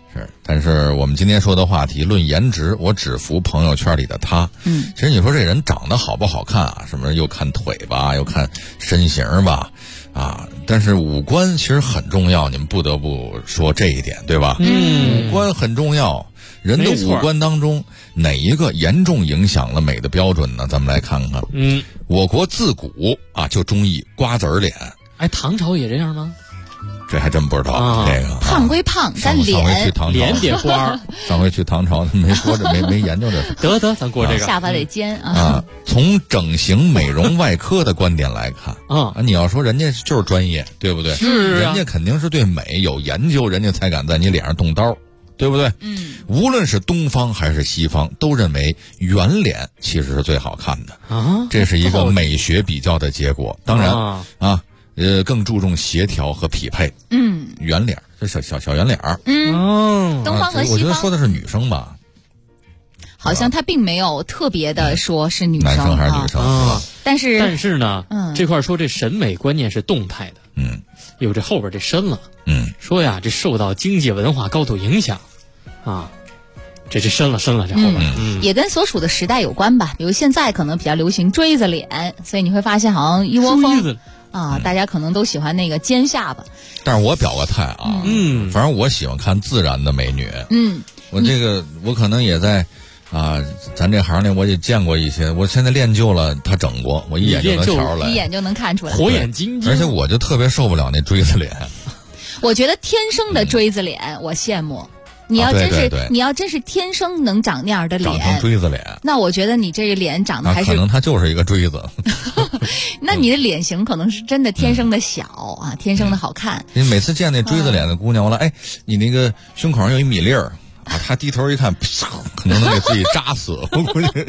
是，但是我们今天说的话题论颜值，我只服朋友圈里的他。其实你说这人长得好不好看啊？什么又看腿吧，又看身形吧，但是五官其实很重要，你们不得不说这一点，对吧？五官很重要。人的五官当中哪一个严重影响了美的标准呢？咱们来看看。我国自古就中意瓜子儿脸。 哎，唐朝也这样吗？ 这还真不知道。这个胖归胖，但脸得瓜。 上回去唐朝没说这没研究这。 得，咱过这个下巴得尖从整形美容外科的观点来看你要说人家就是专业，对不对？ 是人家肯定是对美有研究，人家才敢在你脸上动刀，对不对？无论是东方还是西方，都认为圆脸其实是最好看的这是一个美学比较的结果。当然更注重协调和匹配。圆脸，这小圆脸。 东方和西方， 我觉得说的是女生吧。 好像他并没有特别的说是女生， 男生还是女生但是呢，这块说这审美观念是动态的。有这后边这深了。说呀，这受到经济文化高度影响这深了这后边。 也跟所处的时代有关吧。比如现在可能比较流行锥子脸，所以你会发现好像一窝蜂大家可能都喜欢那个尖下巴。 但是我表个态反正我喜欢看自然的美女。我可能也在咱这行里我也见过一些，我现在练就了他整过，我一眼就能瞧出来， 一眼就能看出来， 火眼金睛。 而且我就特别受不了那锥子脸。 我觉得天生的锥子脸我羡慕。你要真是天生能长那样的脸， 长成锥子脸， 那我觉得你这个脸长得还是可能它就是一个锥子。 那你的脸型可能是真的天生的小天生的好看。 你每次见那锥子脸的姑娘，我来，你那个胸口上有一米粒儿她低头一看，可能能给自己扎死。我估计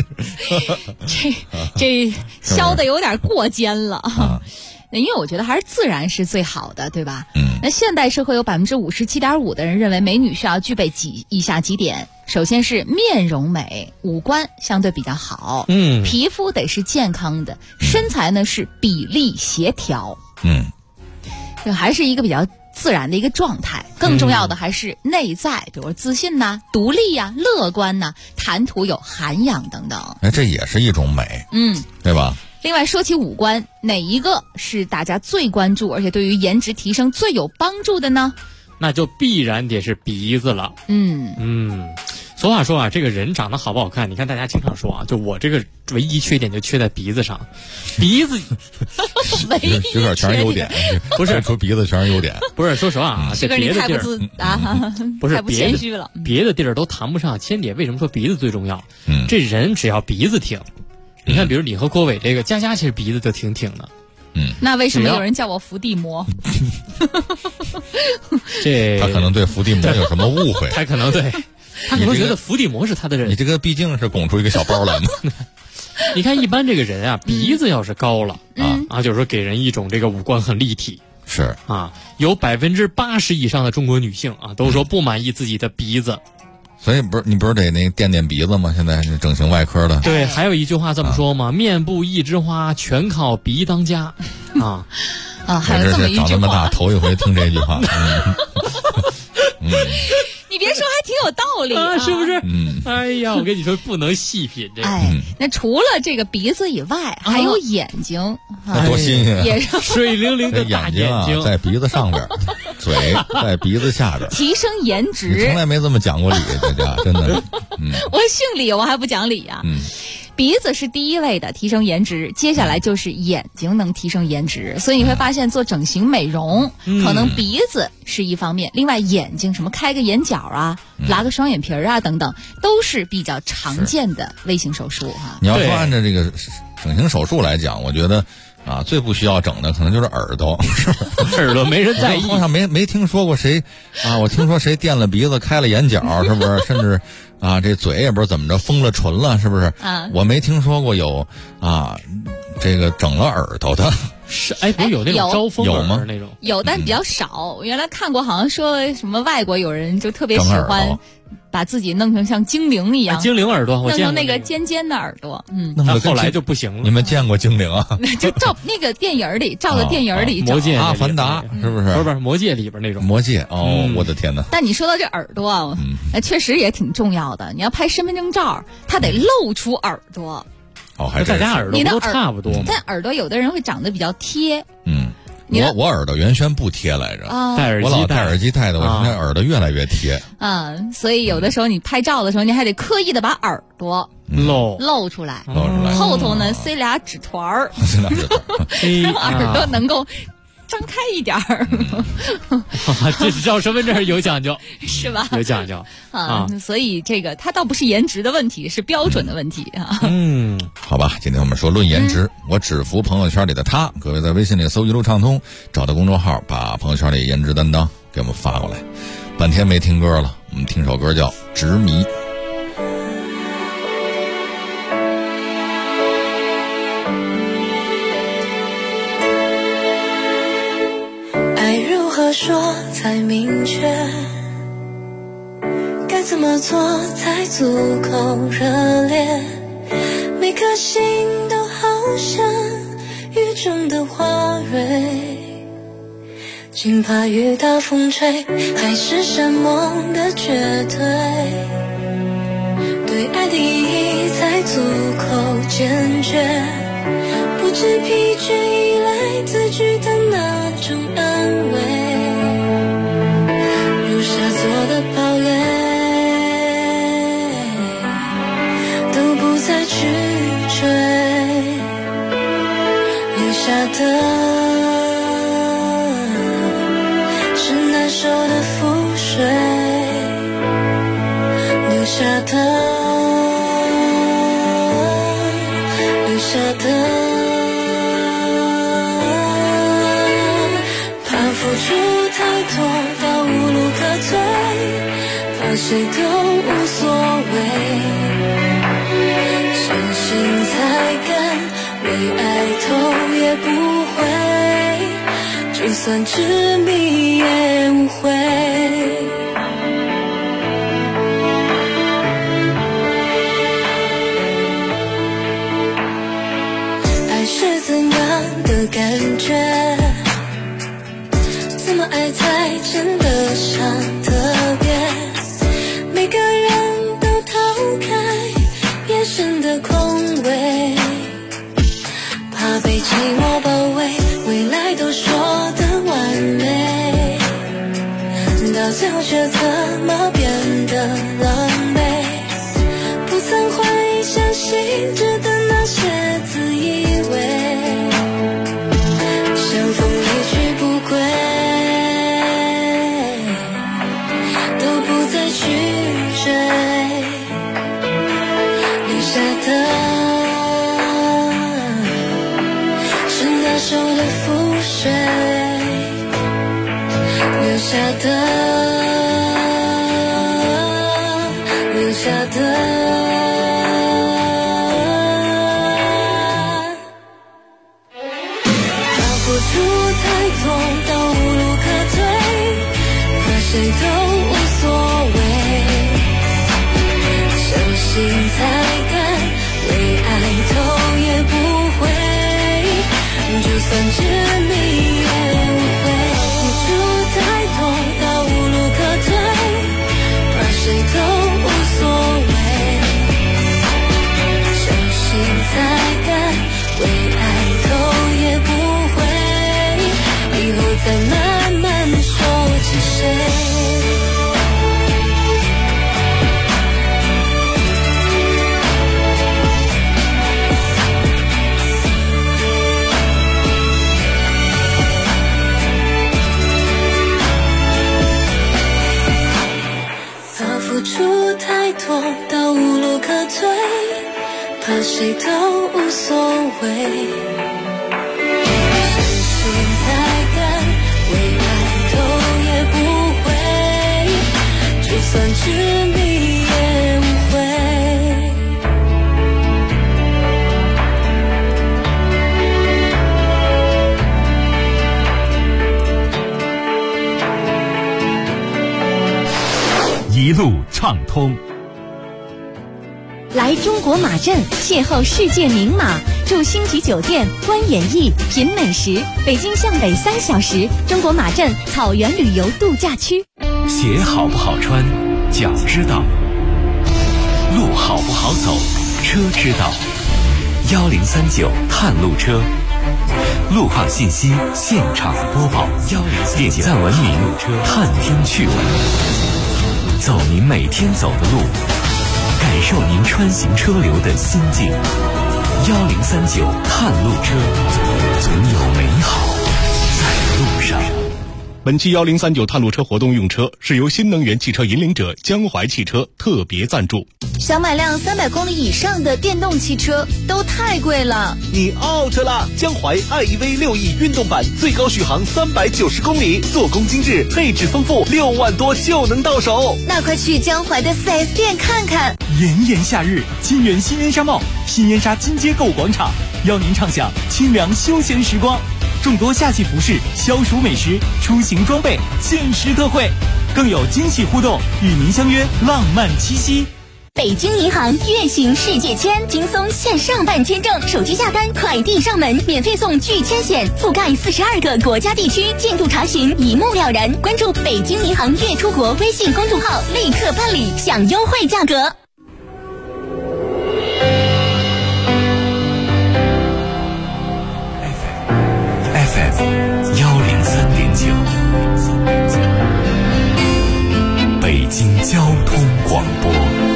这削的有点过尖了。因为我觉得还是自然是最好的，对吧？那现代社会有57.5%的人认为美女需要具备以下几点。首先是面容美，五官相对比较好，皮肤得是健康的，身材呢是比例协调，就还是一个比较自然的一个状态。更重要的还是内在，比如自信独立乐观谈吐有涵养等等。 这也是一种美，对吧？ 另外说起五官，哪一个是大家最关注，而且对于颜值提升最有帮助的呢？ 那就必然得是鼻子了。俗话说这个人长得好不好看，你看大家经常说就我这个唯一缺点就缺在鼻子上，鼻子有点全是优点，不是说鼻子全是优点， 不是说实话这别的地儿不是太不谦虚了， 别的地儿都谈不上千点。为什么说鼻子最重要？这人只要鼻子挺。你看，比如你和郭伟这个佳其实鼻子就挺的。 那为什么有人叫我伏地魔？ 他可能对伏地魔有什么误会？ 他可能觉得伏地魔是他的人。 你这个毕竟是拱出一个小包来嘛。 你看，一般这个人鼻子要是高了就是说给人一种这个五官很立体。 是有80%以上的中国女性都说不满意自己的鼻子。 所以你不是得那垫鼻子吗？现在是整形外科的。 对，还有一句话这么说嘛，面部一枝花，全靠鼻当家。 还有这么一句话。 长这么大头一回听这句话。 你别说，还挺有道理是不是？哎呀，我跟你说，不能细品这个。 那除了这个鼻子以外，还有眼睛， 多新鲜！ 也是水灵灵的大眼睛在鼻子上边，嘴在鼻子下边， 提升颜值。 你从来没这么讲过理，大家真的。 我姓李，我还不讲理呀。鼻子是第一位的提升颜值，接下来就是眼睛能提升颜值。所以你会发现做整形美容，可能鼻子是一方面，另外眼睛什么开个眼角拉个双眼皮等等，都是比较常见的微型手术你要说按照这个整形手术来讲，我觉得最不需要整的可能就是耳朵。 耳朵没人在意， 好像没听说过谁我听说谁垫了鼻子开了眼角，是不是？甚至这嘴也不知道怎么着封了唇了，是不是？我没听说过有这个整了耳朵的。 是不是有那种招风耳吗？那种有，但比较少。我原来看过，好像说什么外国有人就特别喜欢把自己弄成像精灵一样， 精灵耳朵，我见过弄成那个尖尖的耳朵， 但后来就不行了。 你们见过精灵啊？ 就照那个电影里，照的电影里， 魔戒、 阿凡达是不是？ 不是魔戒里边那种。 魔戒哦，我的天哪！ 但你说到这耳朵啊，确实也挺重要的。你要拍身份证照，它得露出耳朵。 哦，还是大家耳朵都差不多吗？ 但耳朵有的人会长得比较贴。 我耳朵原先不贴来着，我老戴耳机戴的，我现在耳朵越来越贴。 所以有的时候你拍照的时候，你还得刻意的把耳朵露出来，后头呢塞俩纸团儿，让耳朵能够张开一点儿。 这是照身份证有讲究， 是吧？ 有讲究所以这个它倒不是颜值的问题，是标准的问题啊。 好吧，今天我们说论颜值，我只服朋友圈里的他。各位在微信里搜一路畅通，找到公众号，把朋友圈里颜值担当给我们发过来。半天没听歌了，我们听首歌叫《执迷》。 爱如何说才明确？该怎么做才足够热烈？每颗心都好像雨中的花蕊，惊怕雨大风吹，还是山盟的绝对。对爱的意义才足够坚决，不知疲倦依赖字句的那种安慰，如下做的堡垒都不再去追，留下的是难受的覆水，留下的付出太多到无路可退，怕谁都无所谓，相信才敢为爱头也不回，就算执迷也无悔。爱是怎样的感觉？怎么爱才真的像特别？每个人都逃开眼神的空位，怕被寂寞包围，未来都说的完美，到最后却怎么变得狼狈？不曾怀疑相信着的那些自以为，相逢一去不归，去追，留下的是难受的覆水，留下的怕付出太多到无路可退，怕谁都无所谓，相信才敢为爱头也不回，就算执迷也无悔。付出太多到无路可退，怕谁都无所谓，相信才敢为爱头也不回，以后再慢慢说起谁。付出太多到无路可退，怕谁都无所谓，相信才敢为爱头也不回，就算执迷也无悔。 一路畅通。 来中国马镇邂逅世界名马，住星级酒店，观演艺，品美食。北京向北3小时，中国马镇草原旅游度假区。 鞋好不好穿，脚知道；路好不好走，车知道。1039探路车，路况信息现场播报，点赞文明，探听趣闻，走您每天走的路，感受您穿行车流的心境。1039探路车，总有美好在路上。 本期1039探路车活动用车是由新能源汽车引领者江淮汽车特别赞助。 想买辆300公里以上的电动汽车都太贵了， 你 out 了！江淮 iEV 6E 运动版最高续航390公里，做工精致，配置丰富，6万多就能到手。 那快去江淮的 4S 店看看。 炎炎夏日，金源新烟沙帽、新烟沙金街购物广场邀您畅享清凉休闲时光。众多夏季服饰、消暑美食、出行装备限时特惠，更有惊喜互动，与您相约浪漫七夕。 北京银行月行世界签，轻松线上办签证，手机下单，快递上门，免费送拒签险，覆盖42个国家地区，进度查询一目了然。关注北京银行月出国微信公众号，立刻办理，享优惠价格。 FM 103.9，北京交通广播，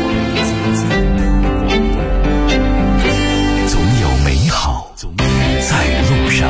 总有美好在路上。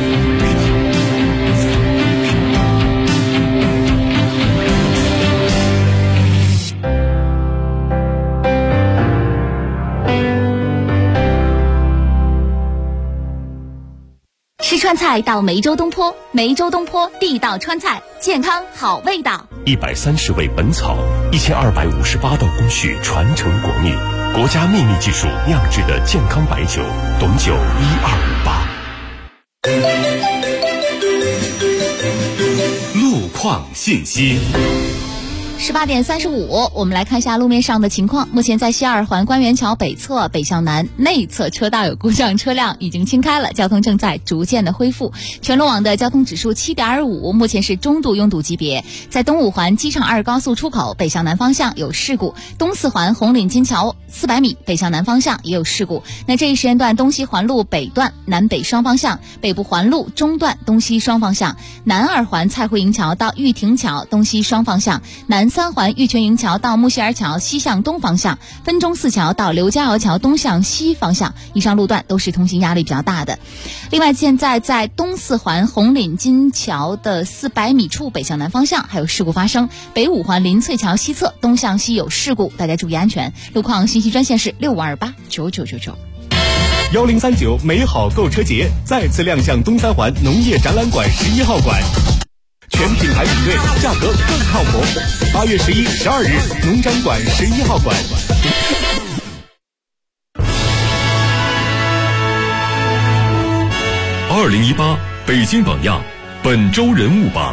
吃川菜到梅州东坡，梅州东坡地道川菜，健康好味道。 130味本草，1258道工序传承国秘，国家秘密技术酿制的健康白酒，董酒1258。 路况信息。 18点35，我们来看一下路面上的情况。目前在西二环官园桥北侧北向南内侧车道有故障车辆已经清开了，交通正在逐渐的恢复。全罗网的交通指数7.5，目前是中度拥堵级别。在东五环机场2高速出口北向南方向有事故，东四环红领巾桥400米北向南方向也有事故。那这一时间段东西环路北段南北双方向，北部环路中段东西双方向，南二环蔡慧营桥到玉亭桥东西双方向，南3环玉泉营桥到木樨园桥西向东方向，分钟寺桥到刘家窑桥东向西方向，以上路段都是通行压力比较大的。另外，现在在东四环红领巾桥的400米处北向南方向还有事故发生，北五环林翠桥西侧东向西有事故，大家注意安全。路况信息专线是65289999。 1039美好购车节再次亮相东三环农业展览馆11号馆，全品牌比对，价格更靠谱。8月11、12日，农展馆11号馆。 2018北京榜样本周人物榜。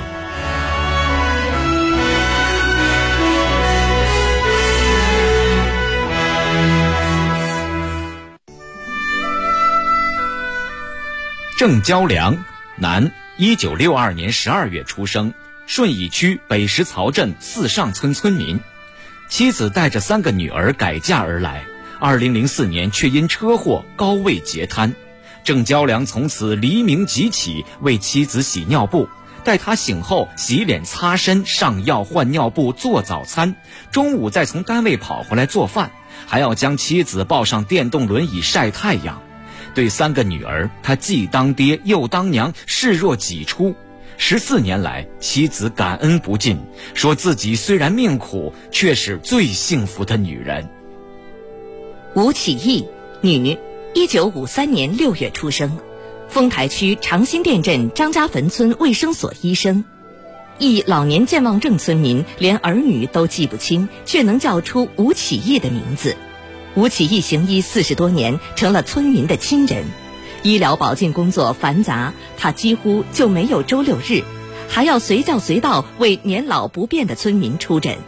郑娇良，男，1962年12月出生，顺义区北石槽镇四上村村民。妻子带着3个女儿改嫁而来，2004年却因车祸高位截瘫。郑娇良从此黎明即起，为妻子洗尿布，待她醒后洗脸擦身，上药换尿布，做早餐，中午再从单位跑回来做饭，还要将妻子抱上电动轮椅晒太阳。对3个女儿，他既当爹又当娘，视若己出。14年来，妻子感恩不尽，说自己虽然命苦，却是最幸福的女人。 吴启义，女，1953年6月出生，丰台区长辛店镇张家坟村卫生所医生。一老年健忘症村民连儿女都记不清，却能叫出吴启义的名字。吴启义行医40多年，成了村民的亲人。医疗保健工作繁杂，他几乎就没有周6日，还要随叫随到为年老不便的村民出诊。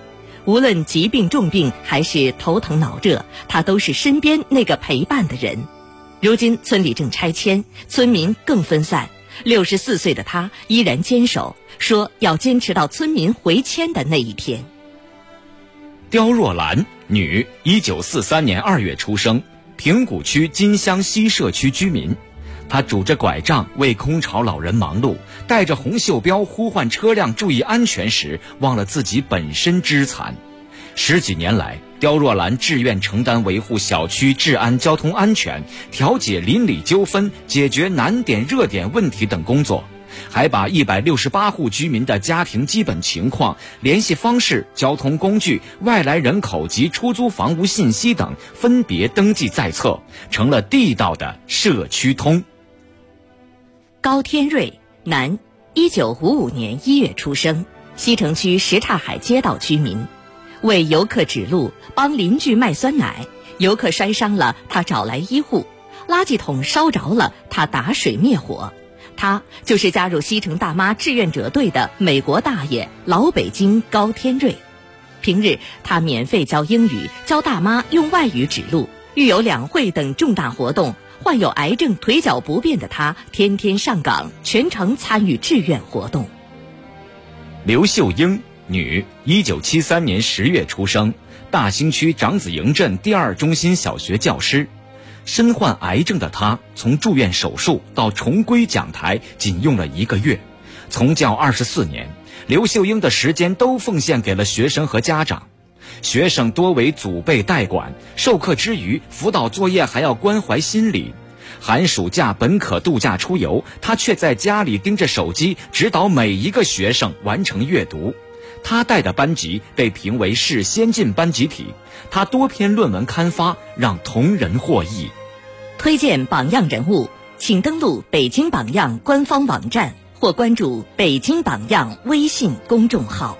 无论疾病重病还是头疼脑热，他都是身边那个陪伴的人。如今村里正拆迁，村民更分散，64岁的他依然坚守，说要坚持到村民回迁的那一天。 刁若兰，女，1943年2月出生，平谷区金乡西社区居民。她拄着拐杖为空巢老人忙碌，带着红袖标呼唤车辆注意安全时，忘了自己本身肢残。10几年来，刁若兰志愿承担维护小区治安交通安全、调解邻里纠纷、解决难点热点问题等工作，还把168户居民的家庭基本情况、联系方式、交通工具、外来人口及出租房屋信息等分别登记在册，成了地道的社区通。 高天瑞，男，1955年1月出生，西城区什刹海街道居民。为游客指路，帮邻居卖酸奶，游客摔伤了，他找来医护；垃圾桶烧着了，他打水灭火。他就是加入西城大妈志愿者队的美国大爷老北京高天瑞。平日他免费教英语，教大妈用外语指路，遇有两会等重大活动，患有癌症腿脚不便的他天天上岗，全程参与志愿活动。 刘秀英，女，1973年10月出生，大兴区长子营镇第2中心小学教师。身患癌症的她，从住院手术到重归讲台，仅用了1个月。从教24年，刘秀英的时间都奉献给了学生和家长。学生多为祖辈代管，授课之余，辅导作业还要关怀心理。寒暑假本可度假出游，她却在家里盯着手机，指导每一个学生完成阅读。他带的班级被评为市先进班集体，他多篇论文刊发，让同仁获益。 推荐榜样人物，请登录北京榜样官方网站或关注北京榜样微信公众号。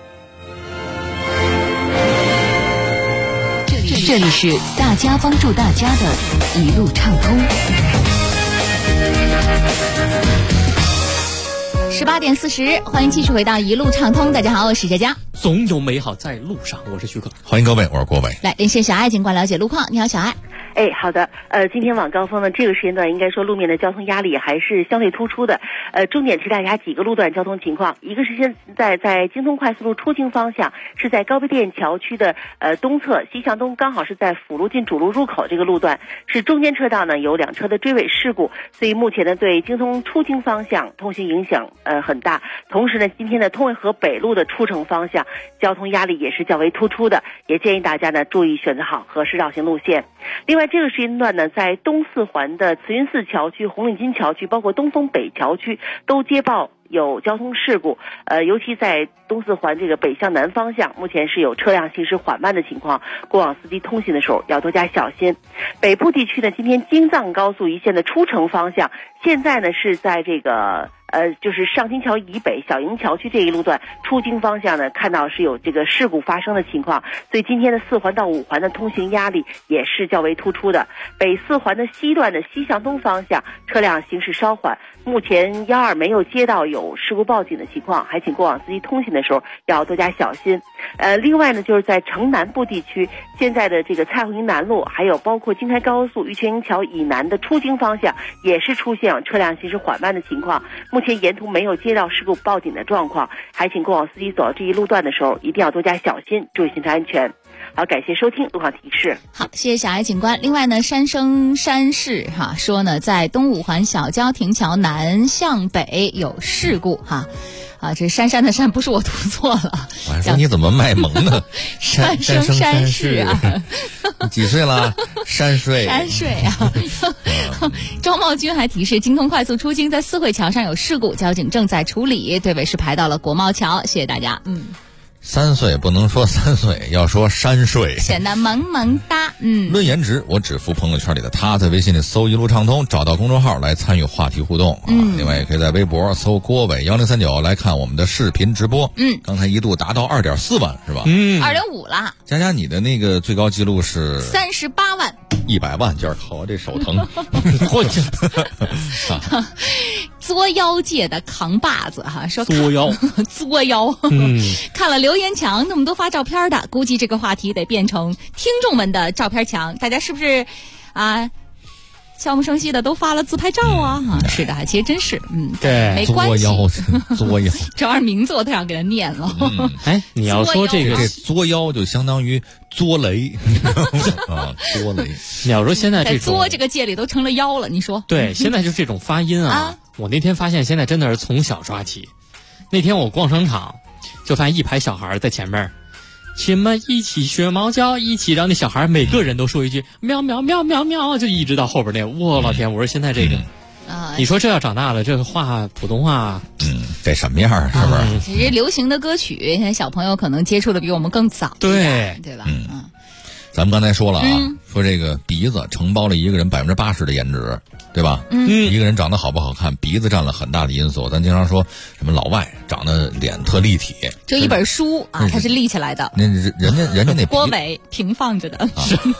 这里是大家帮助大家的一路畅通。 18点40，欢迎继续回到一路畅通。大家好，我是佳佳。 总有美好在路上，我是徐可。 欢迎各位，我是郭伟。 来连线小爱，尽管了解路况。你好，小爱。 好的，今天晚高峰呢，这个时间段应该说路面的交通压力还是相对突出的。重点提大家几个路段交通情况。一个是现在京通快速路出京方向，是在高碑店桥区的东侧西向东，刚好是在辅路进主路入口这个路段，是中间车道呢有2车的追尾事故，所以目前呢对京通出京方向通行影响很大。同时呢，今天的通惠河北路的出城方向交通压力也是较为突出的，也建议大家呢注意选择好合适绕行路线。另外这个时间段呢，在东四环的慈云寺桥区、红领巾桥区，包括东风北桥区都接报有交通事故，尤其在东四环这个北向南方向，目前是有车辆行驶缓慢的情况，过往司机通行的时候要多加小心。北部地区呢，今天京藏高速一线的出城方向，现在呢是在这个就是上金桥以北小营桥区这一路段出京方向呢，看到是有这个事故发生的情况，所以今天的4环到5环的通行压力也是较为突出的。北4环的西段的西向东方向车辆行驶稍缓，目前112没有接到有事故报警的情况，还请过往司机通行的时候要多加小心。另外呢，就是在城南部地区，现在的这个蔡湖营南路，还有包括京开高速玉泉营桥以南的出京方向，也是出现车辆行驶缓慢的情况。目前沿途没有接到事故报警的状况，还请过往司机走到这一路段的时候一定要多加小心，注意行车安全。好，感谢收听路况提示。 好，谢谢小爱警官。另外呢，山生山市说呢，在东5环小交亭桥南向北有事故这是珊珊的珊，不是我读错了。 我还说你怎么卖萌呢？ 山生山市你几岁了？山税庄茂军还提示，京通快速出京在四惠桥上有事故，交警正在处理，对尾是排到了国贸桥。谢谢大家。 3岁不能说3岁，要说山税， 显得萌萌哒。 论颜值，我只服朋友圈里的他。在微信里搜一路畅通，找到公众号来参与话题互动另外也可以在微博搜郭伟1039来看我们的视频直播。刚才一度达到2.4万是吧？2.5 了。 佳佳，你的那个最高记录是 38万。 100万件考这手疼。 我去， 作妖界的扛把子哈，说作妖， 作妖。看了留言墙那么多发照片的，估计这个话题得变成听众们的照片墙。大家是不是啊？悄无声息的都发了自拍照啊！是的，其实真是， 对， 没关系。 作妖， 这玩意儿名字我都想给他念了。 哎，你要说这作妖就相当于作雷啊，作雷。 你要说现在这种在作这个界里都成了妖了，你说？ 对，现在就这种发音啊，我那天发现现在真的是从小抓起。那天我逛商场，就发现一排小孩在前面。亲们一起学猫叫，一起让那小孩每个人都说一句喵喵喵喵喵，就一直到后边那。我老天！我说现在这个，你说这要长大了，这个话普通话， 得什么样是不是？ 其实流行的歌曲，现在小朋友可能接触的比我们更早，对吧？ 咱们刚才说了啊，说这个鼻子承包了一个人80%的颜值，对吧？一个人长得好不好看，鼻子占了很大的因素。咱经常说什么老外长得脸特立体， 就一本书啊，它是立起来的。 那人家那郭伟平放着的，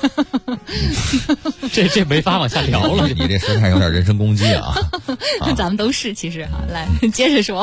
这没法往下聊了。 你这实在有点人身攻击啊！ 咱们都是，其实哈，来接着说。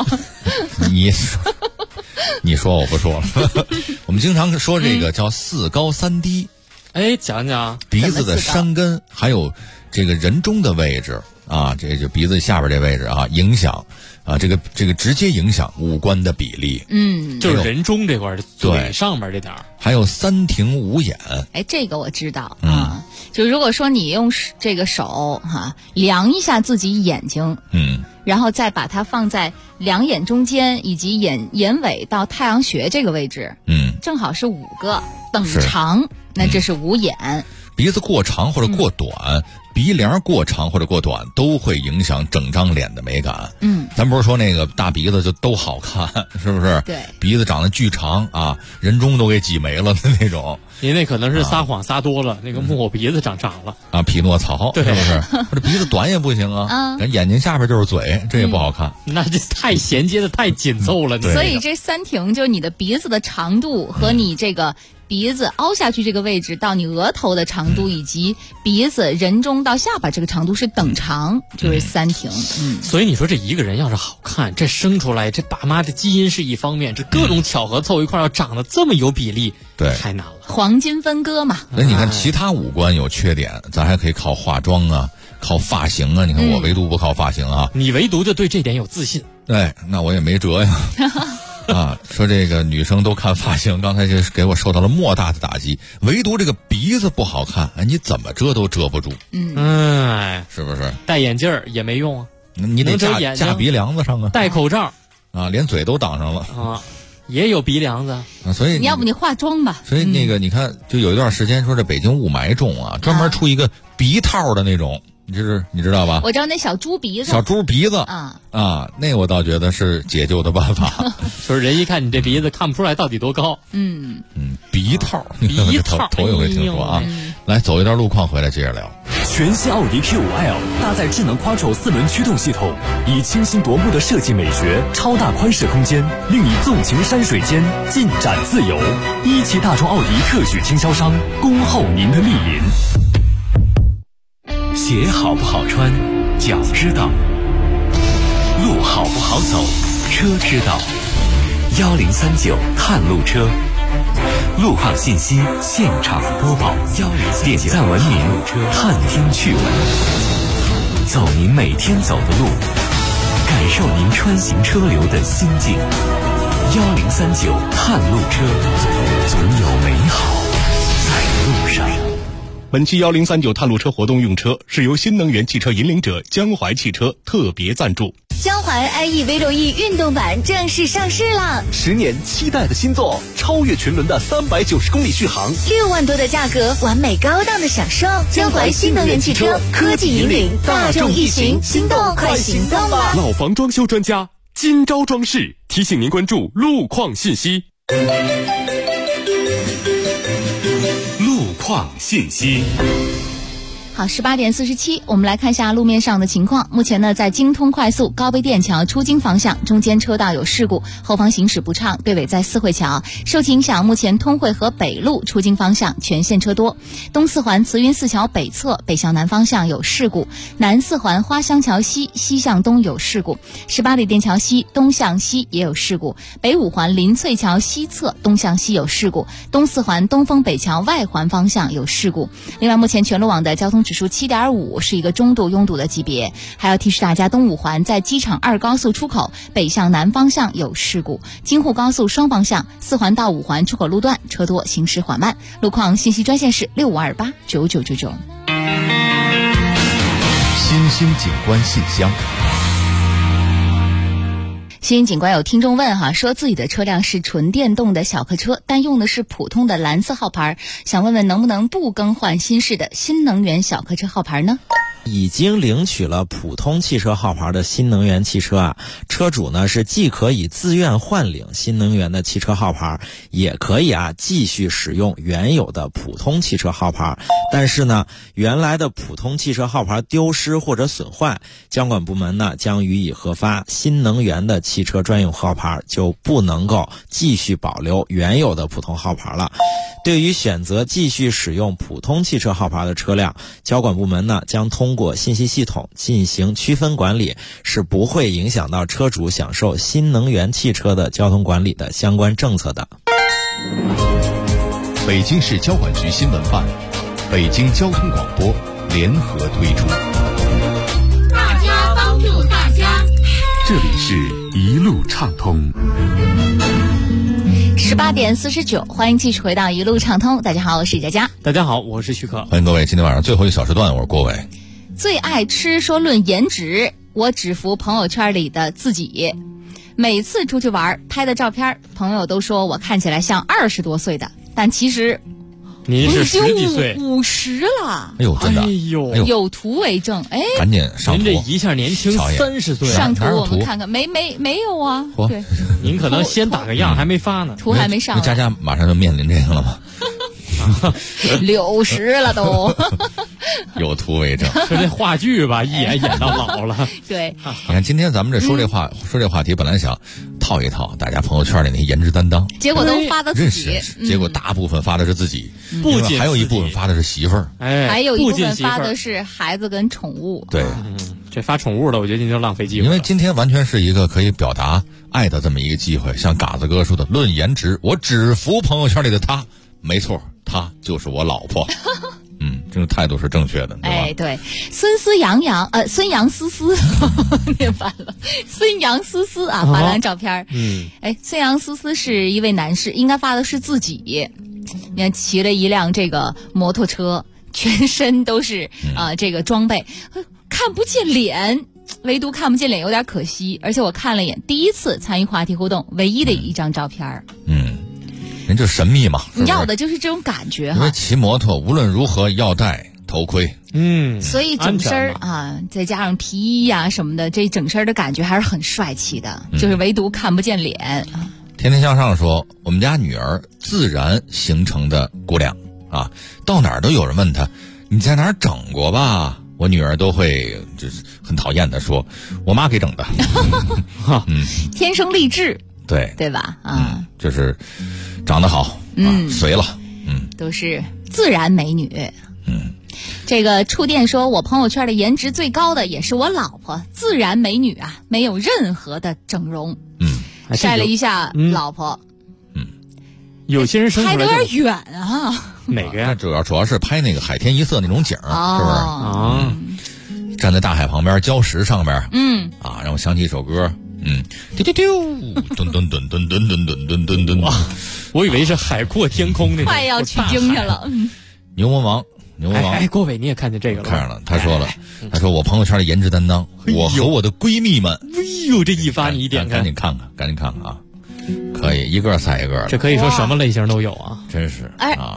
你说我不说了。我们经常说这个叫4高3低。 哎，讲讲鼻子的山根，还有这个人中的位置啊，这就鼻子下边这位置啊，影响啊，这个直接影响五官的比例。 就是人中这块嘴上面这点儿。 还有3庭5眼。 哎，这个我知道啊。就如果说你用这个手量一下自己眼睛，然后再把它放在两眼中间以及眼尾到太阳穴这个位置，正好是5个等长，那这是5眼。 鼻子过长或者过短，鼻梁过长或者过短，都会影响整张脸的美感。咱不是说那个大鼻子就都好看，是不是？对，鼻子长得巨长啊，人中都给挤没了的那种。 您那可能是撒谎撒多了，那个木偶鼻子长了啊，匹诺曹，是不是？或者鼻子短也不行啊，眼睛下边就是嘴，这也不好看。 那这太衔接的太紧凑了。 所以这3庭就是你的鼻子的长度和你这个鼻子凹下去这个位置到你额头的长度，以及鼻子人中到下巴这个长度是等长，就是3庭。 所以你说这一个人要是好看，这生出来这爸妈的基因是一方面，这各种巧合凑一块要长得这么有比例， 对， 太难了。 黄金分割嘛。 那你看其他五官有缺点，咱还可以靠化妆啊，靠发型啊。你看我唯独不靠发型啊。 你唯独就对这点有自信。 对，那我也没辙呀。说这个女生都看发型，刚才就给我受到了莫大的打击。唯独这个鼻子不好看，你怎么遮都遮不住。是不是？ 戴眼镜也没用啊， 你得架鼻梁子上啊。 戴口罩啊，连嘴都挡上了啊，也有鼻梁子啊。所以你要不你化妆吧。 所以那个你看，就有一段时间说这北京雾霾重啊，专门出一个鼻套的那种。你知道吧？ 我知道那小猪鼻子， 那我倒觉得是解救的办法。 就是人一看你这鼻子看不出来到底多高。 鼻套，头一回听说啊。来走一段路况回来接着聊。 全新奥迪 Q5L 搭载智能 Quattro 4轮驱动系统，以清新夺目的设计美学、超大宽适空间，令你纵情山水间，尽展自由。一汽大众奥迪特许经销商，恭候您的莅临。 鞋好不好穿，脚知道；路好不好走，车知道。1039探路车，路况信息现场播报，点赞文明，探听趣闻，走您每天走的路，感受您穿行车流的心境。1039探路车，总有美好在路上。 本期1039探路车活动用车是由新能源汽车引领者江淮汽车特别赞助。 江淮 IE V6E 运动版正式上市了 ，10年期待的新作，超越群伦的390公里续航 ，6万多的价格，完美高档的享受。江淮新能源汽车科技引领大众一行，心动快行动吧！ 老房装修专家金招装饰提醒您关注路况信息。 路况信息。 好，18点47，我们来看一下路面上的情况。目前呢，在京通快速高碑店桥出京方向，中间车道有事故，后方行驶不畅，对尾在四惠桥。受其影响，目前通惠河北路出京方向全线车多。东四环慈云寺桥北侧北向南方向有事故，南四环花乡桥西西向东有事故，18里店桥西东向西也有事故，北五环林翠桥西侧东向西有事故，东四环东风北桥外环方向有事故。另外，目前全路网的交通指数7.5，是一个中度拥堵的级别。还要提示大家，东五环在机场2高速出口北向南方向有事故，京沪高速双方向4环到5环出口路段车多，行驶缓慢。路况信息专线是65289999。 新兴景观信箱。 新警官有听众问哈，说自己的车辆是纯电动的小客车，但用的是普通的蓝色号牌，想问问能不能不更换新式的新能源小客车号牌呢？ 已经领取了普通汽车号牌的新能源汽车车主呢是既可以自愿换领新能源的汽车号牌，也可以继续使用原有的普通汽车号牌。但是呢，原来的普通汽车号牌丢失或者损坏，监管部门呢将予以核发，新能源的汽车专用号牌就不能够继续保留原有的普通号牌了。对于选择继续使用普通汽车号牌的车辆，交管部门呢将通过信息系统进行区分管理，是不会影响到车主享受新能源汽车的交通管理的相关政策的。 北京市交管局新闻办、北京交通广播联合推出。 大家帮助大家， 这里是一路畅通。 18点49，欢迎继续回到一路畅通。大家好，我是佳佳。 大家好，我是徐可。 欢迎各位，今天晚上最后一小时段，我是郭伟。 最爱吃说论颜值，我只服朋友圈里的自己。每次出去玩拍的照片，朋友都说我看起来像20多岁的，但其实您是10几岁 ，50了。 哎呦，真的， 有图为证。哎， 赶紧上图。 您这一下年轻30岁， 上图我们看看，没有啊。对， 您可能先打个样，还没发呢， 图还没上。 佳佳马上就面临这个了吗 ？60了都。 有图为证， 说这话剧吧，一演到老了。 对， 你看今天咱们这说这话题，本来想套一套大家朋友圈里那颜值担当， 结果都发的自己， 结果大部分发的是自己，不仅还有一部分发的是媳妇儿， 还有一部分发的是孩子跟宠物。 对， 这发宠物的，我觉得您就浪费机会。 因为今天完全是一个可以表达爱的这么一个机会，像嘎子哥说的，论颜值，我只服朋友圈里的他，没错，他就是我老婆。这个态度是正确的，对吧？ 哎，对，孙杨思思念反了，孙杨思思发了照片。孙杨思思是一位男士，应该发的是自己。你看，骑了一辆这个摩托车，全身都是这个装备，看不见脸，唯独看不见脸有点可惜。而且我看了一眼，第一次参与话题互动，唯一的一张照片。 人就神秘嘛， 你要的就是这种感觉因为骑摩托无论如何要戴头盔， 所以整身再加上皮衣呀什么的，这整身的感觉还是很帅气的，就是唯独看不见脸。 天天向上说，我们家女儿自然形成的姑娘到哪儿都有人问她，你在哪儿整过吧？我女儿都会就是很讨厌的说，我妈给整的。 天生丽质，对吧？ 就是长得好，随了， 都是自然美女。这个触电说，我朋友圈的颜值最高的也是我老婆，自然美女没有任何的整容。晒了一下老婆。 有些人生出来拍得有点远哪个呀？ 主要是拍那个海天一色那种景，是不是？站在大海旁边，礁石上边，让我想起一首歌。丢丢丢，吨吨吨吨吨吨吨吨吨吨。 我以为是海阔天空那种， 快要取经去了。 牛魔王， 郭伟你也看见这个了？ 看上了，他说了，他说我朋友圈的颜值担当，我和我的闺蜜们。 哎呦，这一发你一点赶紧看看啊！可以一个赛一个的， 这可以说什么类型都有啊！ 真是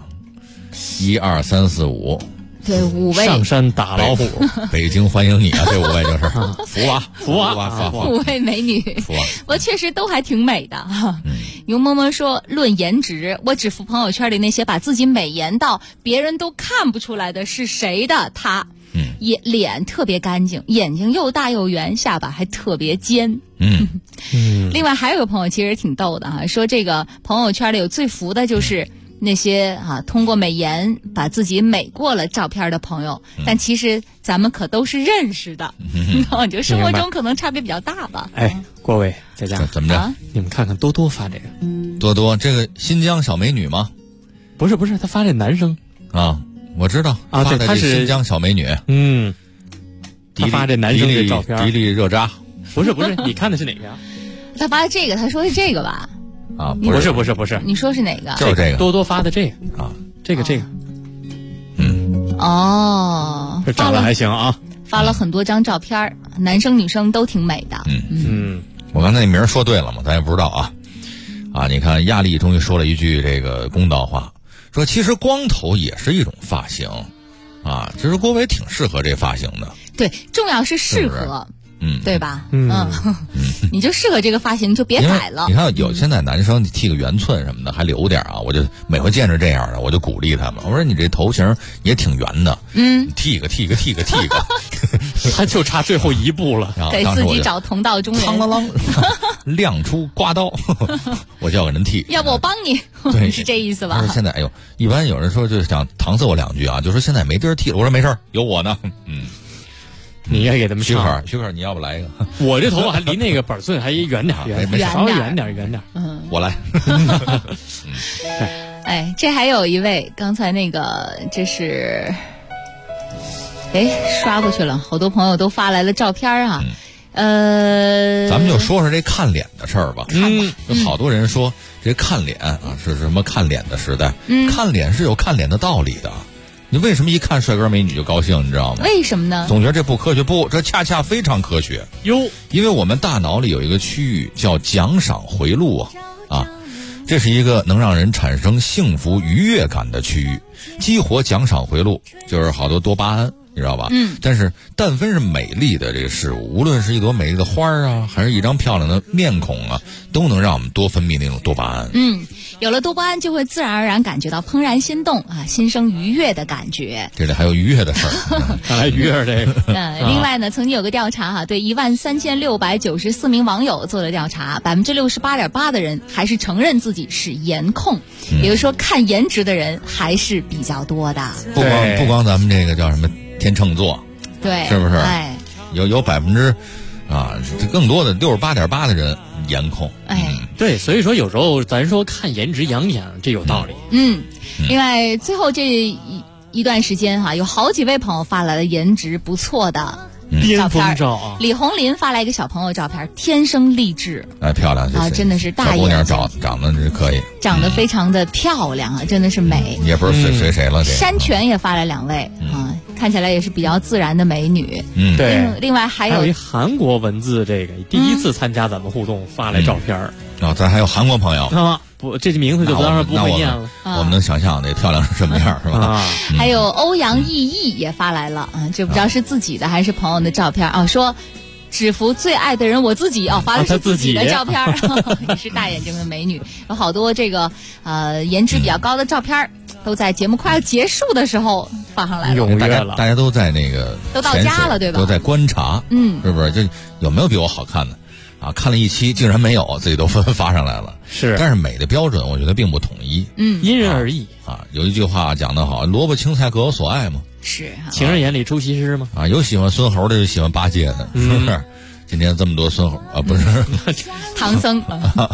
1、2、3、4、5。 对，5位上山打老虎， 北京欢迎你啊！这5位就是福娃 5位美女，我确实都还挺美的。你牛嬷嬷说，论颜值，我只服朋友圈里那些把自己美颜到别人都看不出来的是谁的他。脸特别干净，眼睛又大又圆，下巴还特别尖。另外还有个朋友其实挺逗的哈，说这个朋友圈里有最服的就是那些通过美颜把自己美过了照片的朋友，但其实咱们可都是认识的，就生活中可能差别比较大吧。 哎，郭伟在家怎么着？ 你们看看多多发这个， 多多这个新疆小美女吗？ 不是，他发这男生啊，我知道啊，对，他是新疆小美女。 他发这男生的照片， 迪丽热扎。 不是，你看的是哪个呀？ 他发这个，他说是这个吧？ 啊， 不是， 你说是哪个？ 就是这个， 多多发的这个啊，这个， 哦， 这长得还行啊， 发了很多张照片，男生女生都挺美的。 我刚才那名说对了吗？咱也不知道啊，你看亚丽终于说了一句这个公道话，说其实光头也是一种发型啊，其实郭伟挺适合这发型的。 对，重要是适合。对吧？你就适合这个发型，就别改了。 你看有现在男生剃个圆寸什么的还留点啊，我就每回见着这样的我就鼓励他们，我说你这头型也挺圆的，剃个， 他就差最后一步了， 给自己找同道中人。 嘡啷啷，亮出刮刀，我就要给人剃。 要不我帮你？ 对， 是这意思吧？ 现在一般有人说就想搪塞我两句啊，就说现在没地儿剃了，我说没事有我呢， 你应该给他们许可，你要不来一个？ 我这头发还离那个板寸还远点，稍微远点。 我来。 哎，这还有一位，刚才那个这是，刷过去了，好多朋友都发来了照片啊。 咱们就说这看脸的事儿吧。有好多人说这看脸啊是什么看脸的时代，看脸是有看脸的道理的。你为什么一看帅哥美女就高兴，你知道吗？ 为什么呢？ 总觉得这不科学，这恰恰非常科学哟。 因为我们大脑里有一个区域叫奖赏回路啊，这是一个能让人产生幸福愉悦感的区域，激活奖赏回路就是好多多巴胺，你知道吧？但是但凡是美丽的这个事物，无论是一朵美丽的花啊，还是一张漂亮的面孔啊，都能让我们多分泌那种多巴胺。 有了多巴胺，就会自然而然感觉到怦然心动啊，心生愉悦的感觉。 这里还有愉悦的事儿， 看来愉悦这个。 另外呢，曾经有个调查对13694名网友做了调查，68.8%的人还是承认自己是颜控，也就是说看颜值的人还是比较多的。 不光咱们这个叫什么天秤座， 对， 是不是？ 哎， 有更多的68.8%的人颜控。 对，所以说有时候咱说看颜值养眼，这有道理。 另外最后这一段时间有好几位朋友发来了颜值不错的照片李红林发来一个小朋友照片，天生丽质， 漂亮啊，真的是大眼睛， 小姑娘长得可以， 长得非常的漂亮啊，真的是美。 也不是随谁了。 山泉也发来2位看起来也是比较自然的美女。 对。 另外还有一韩国文字，这个第一次参加咱们互动发来照片。 咱还有韩国朋友不，这名字就当然不会念了。 我们能想象那漂亮是什么样，是吧？ 还有欧阳毅毅也发来了这不知道是自己的还是朋友的照片说只服最爱的人我自己发的是自己的照片也是大眼睛的美女。有好多这个颜值比较高的照片都在节目快要结束的时候发上来了。 大家都在那个都到家了，对吧？ 都在观察，是不是？就有没有比我好看的看了一期竟然没有，自己都纷纷发上来了。 是， 但是美的标准我觉得并不统一， 因人而异有一句话讲得好，萝卜青菜各有所爱嘛。 是， 情人眼里出西施嘛。 有喜欢孙猴的，有喜欢八戒的，是不是？今天这么多孙猴不是唐僧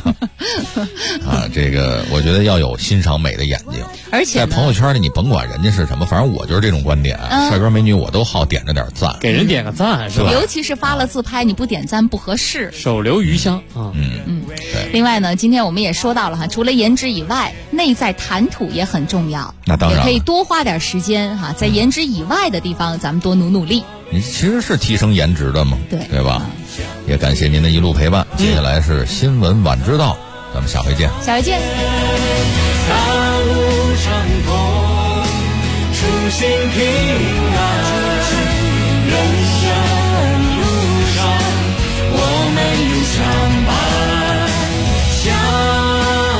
这个我觉得要有欣赏美的眼睛， 而且在朋友圈里你甭管人家是什么，反正我就是这种观点，帅哥美女我都好点着点赞， 给人点个赞是吧？ 尤其是发了自拍你不点赞不合适， 手留余香另外呢，今天我们也说到了除了颜值以外，内在谈吐也很重要。 那当然也可以多花点时间在颜值以外的地方咱们多努力。 你其实是提升颜值的嘛，对吧？也感谢您的一路陪伴。接下来是新闻晚知道，咱们下回见。 下回见。 大路畅通，初心平安，人生路上我们有相伴。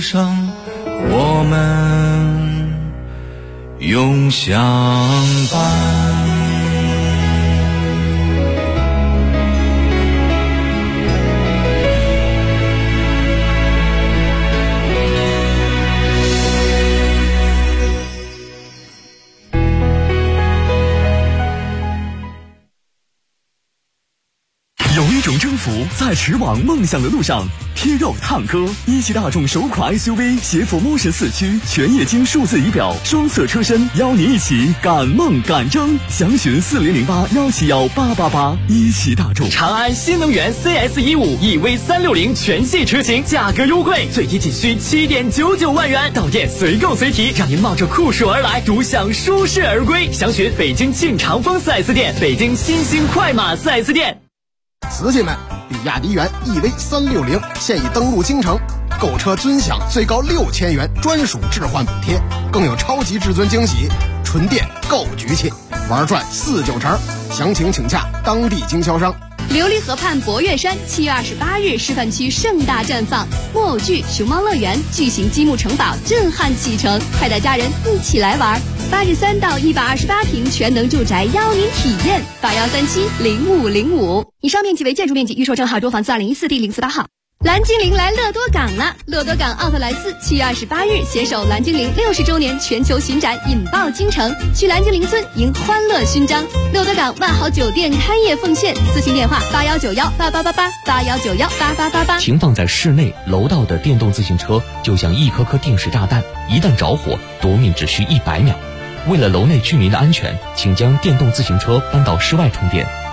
上，我们永相伴。 有一种征服在驰往梦想的路上。贴肉探歌，一汽大众首款 SUV 携辅 Motion 4驱全液晶数字仪表，双色车身，邀您一起赶梦赶征。详询4008-171-888。一汽大众。 长安新能源 CS15 EV360全系车型价格优惠，最低仅需7.99万元，到店随购随提，让您冒着酷暑而来，独享舒适而归。详询北京庆长丰 4S 店、北京新兴快马 4S 店。 司机们，比亚迪元 EV360现已登陆京城，购车尊享最高6000元专属置换补贴，更有超级至尊惊喜，纯电够局气，玩转49成。详情请洽当地经销商。 琉璃河畔博岳山7月28日示范区盛大绽放，木偶剧、熊猫乐园、巨型积木城堡震撼启程，快带家人一起来玩。83到128平全能住宅邀您体验，81370505。以上面积为建筑面积，预售证号多房子2014第048号。蓝精灵来乐多港了！乐多港奥特莱斯7月28日携手蓝精灵60周年全球巡展，引爆京城，去蓝精灵村迎欢乐勋章。乐多港万豪酒店开业奉献，咨询电话8191888881918888。 停放在室内楼道的电动自行车就像一颗颗定时炸弹，一旦着火，夺命只需100秒。为了楼内居民的安全，请将电动自行车搬到室外充电。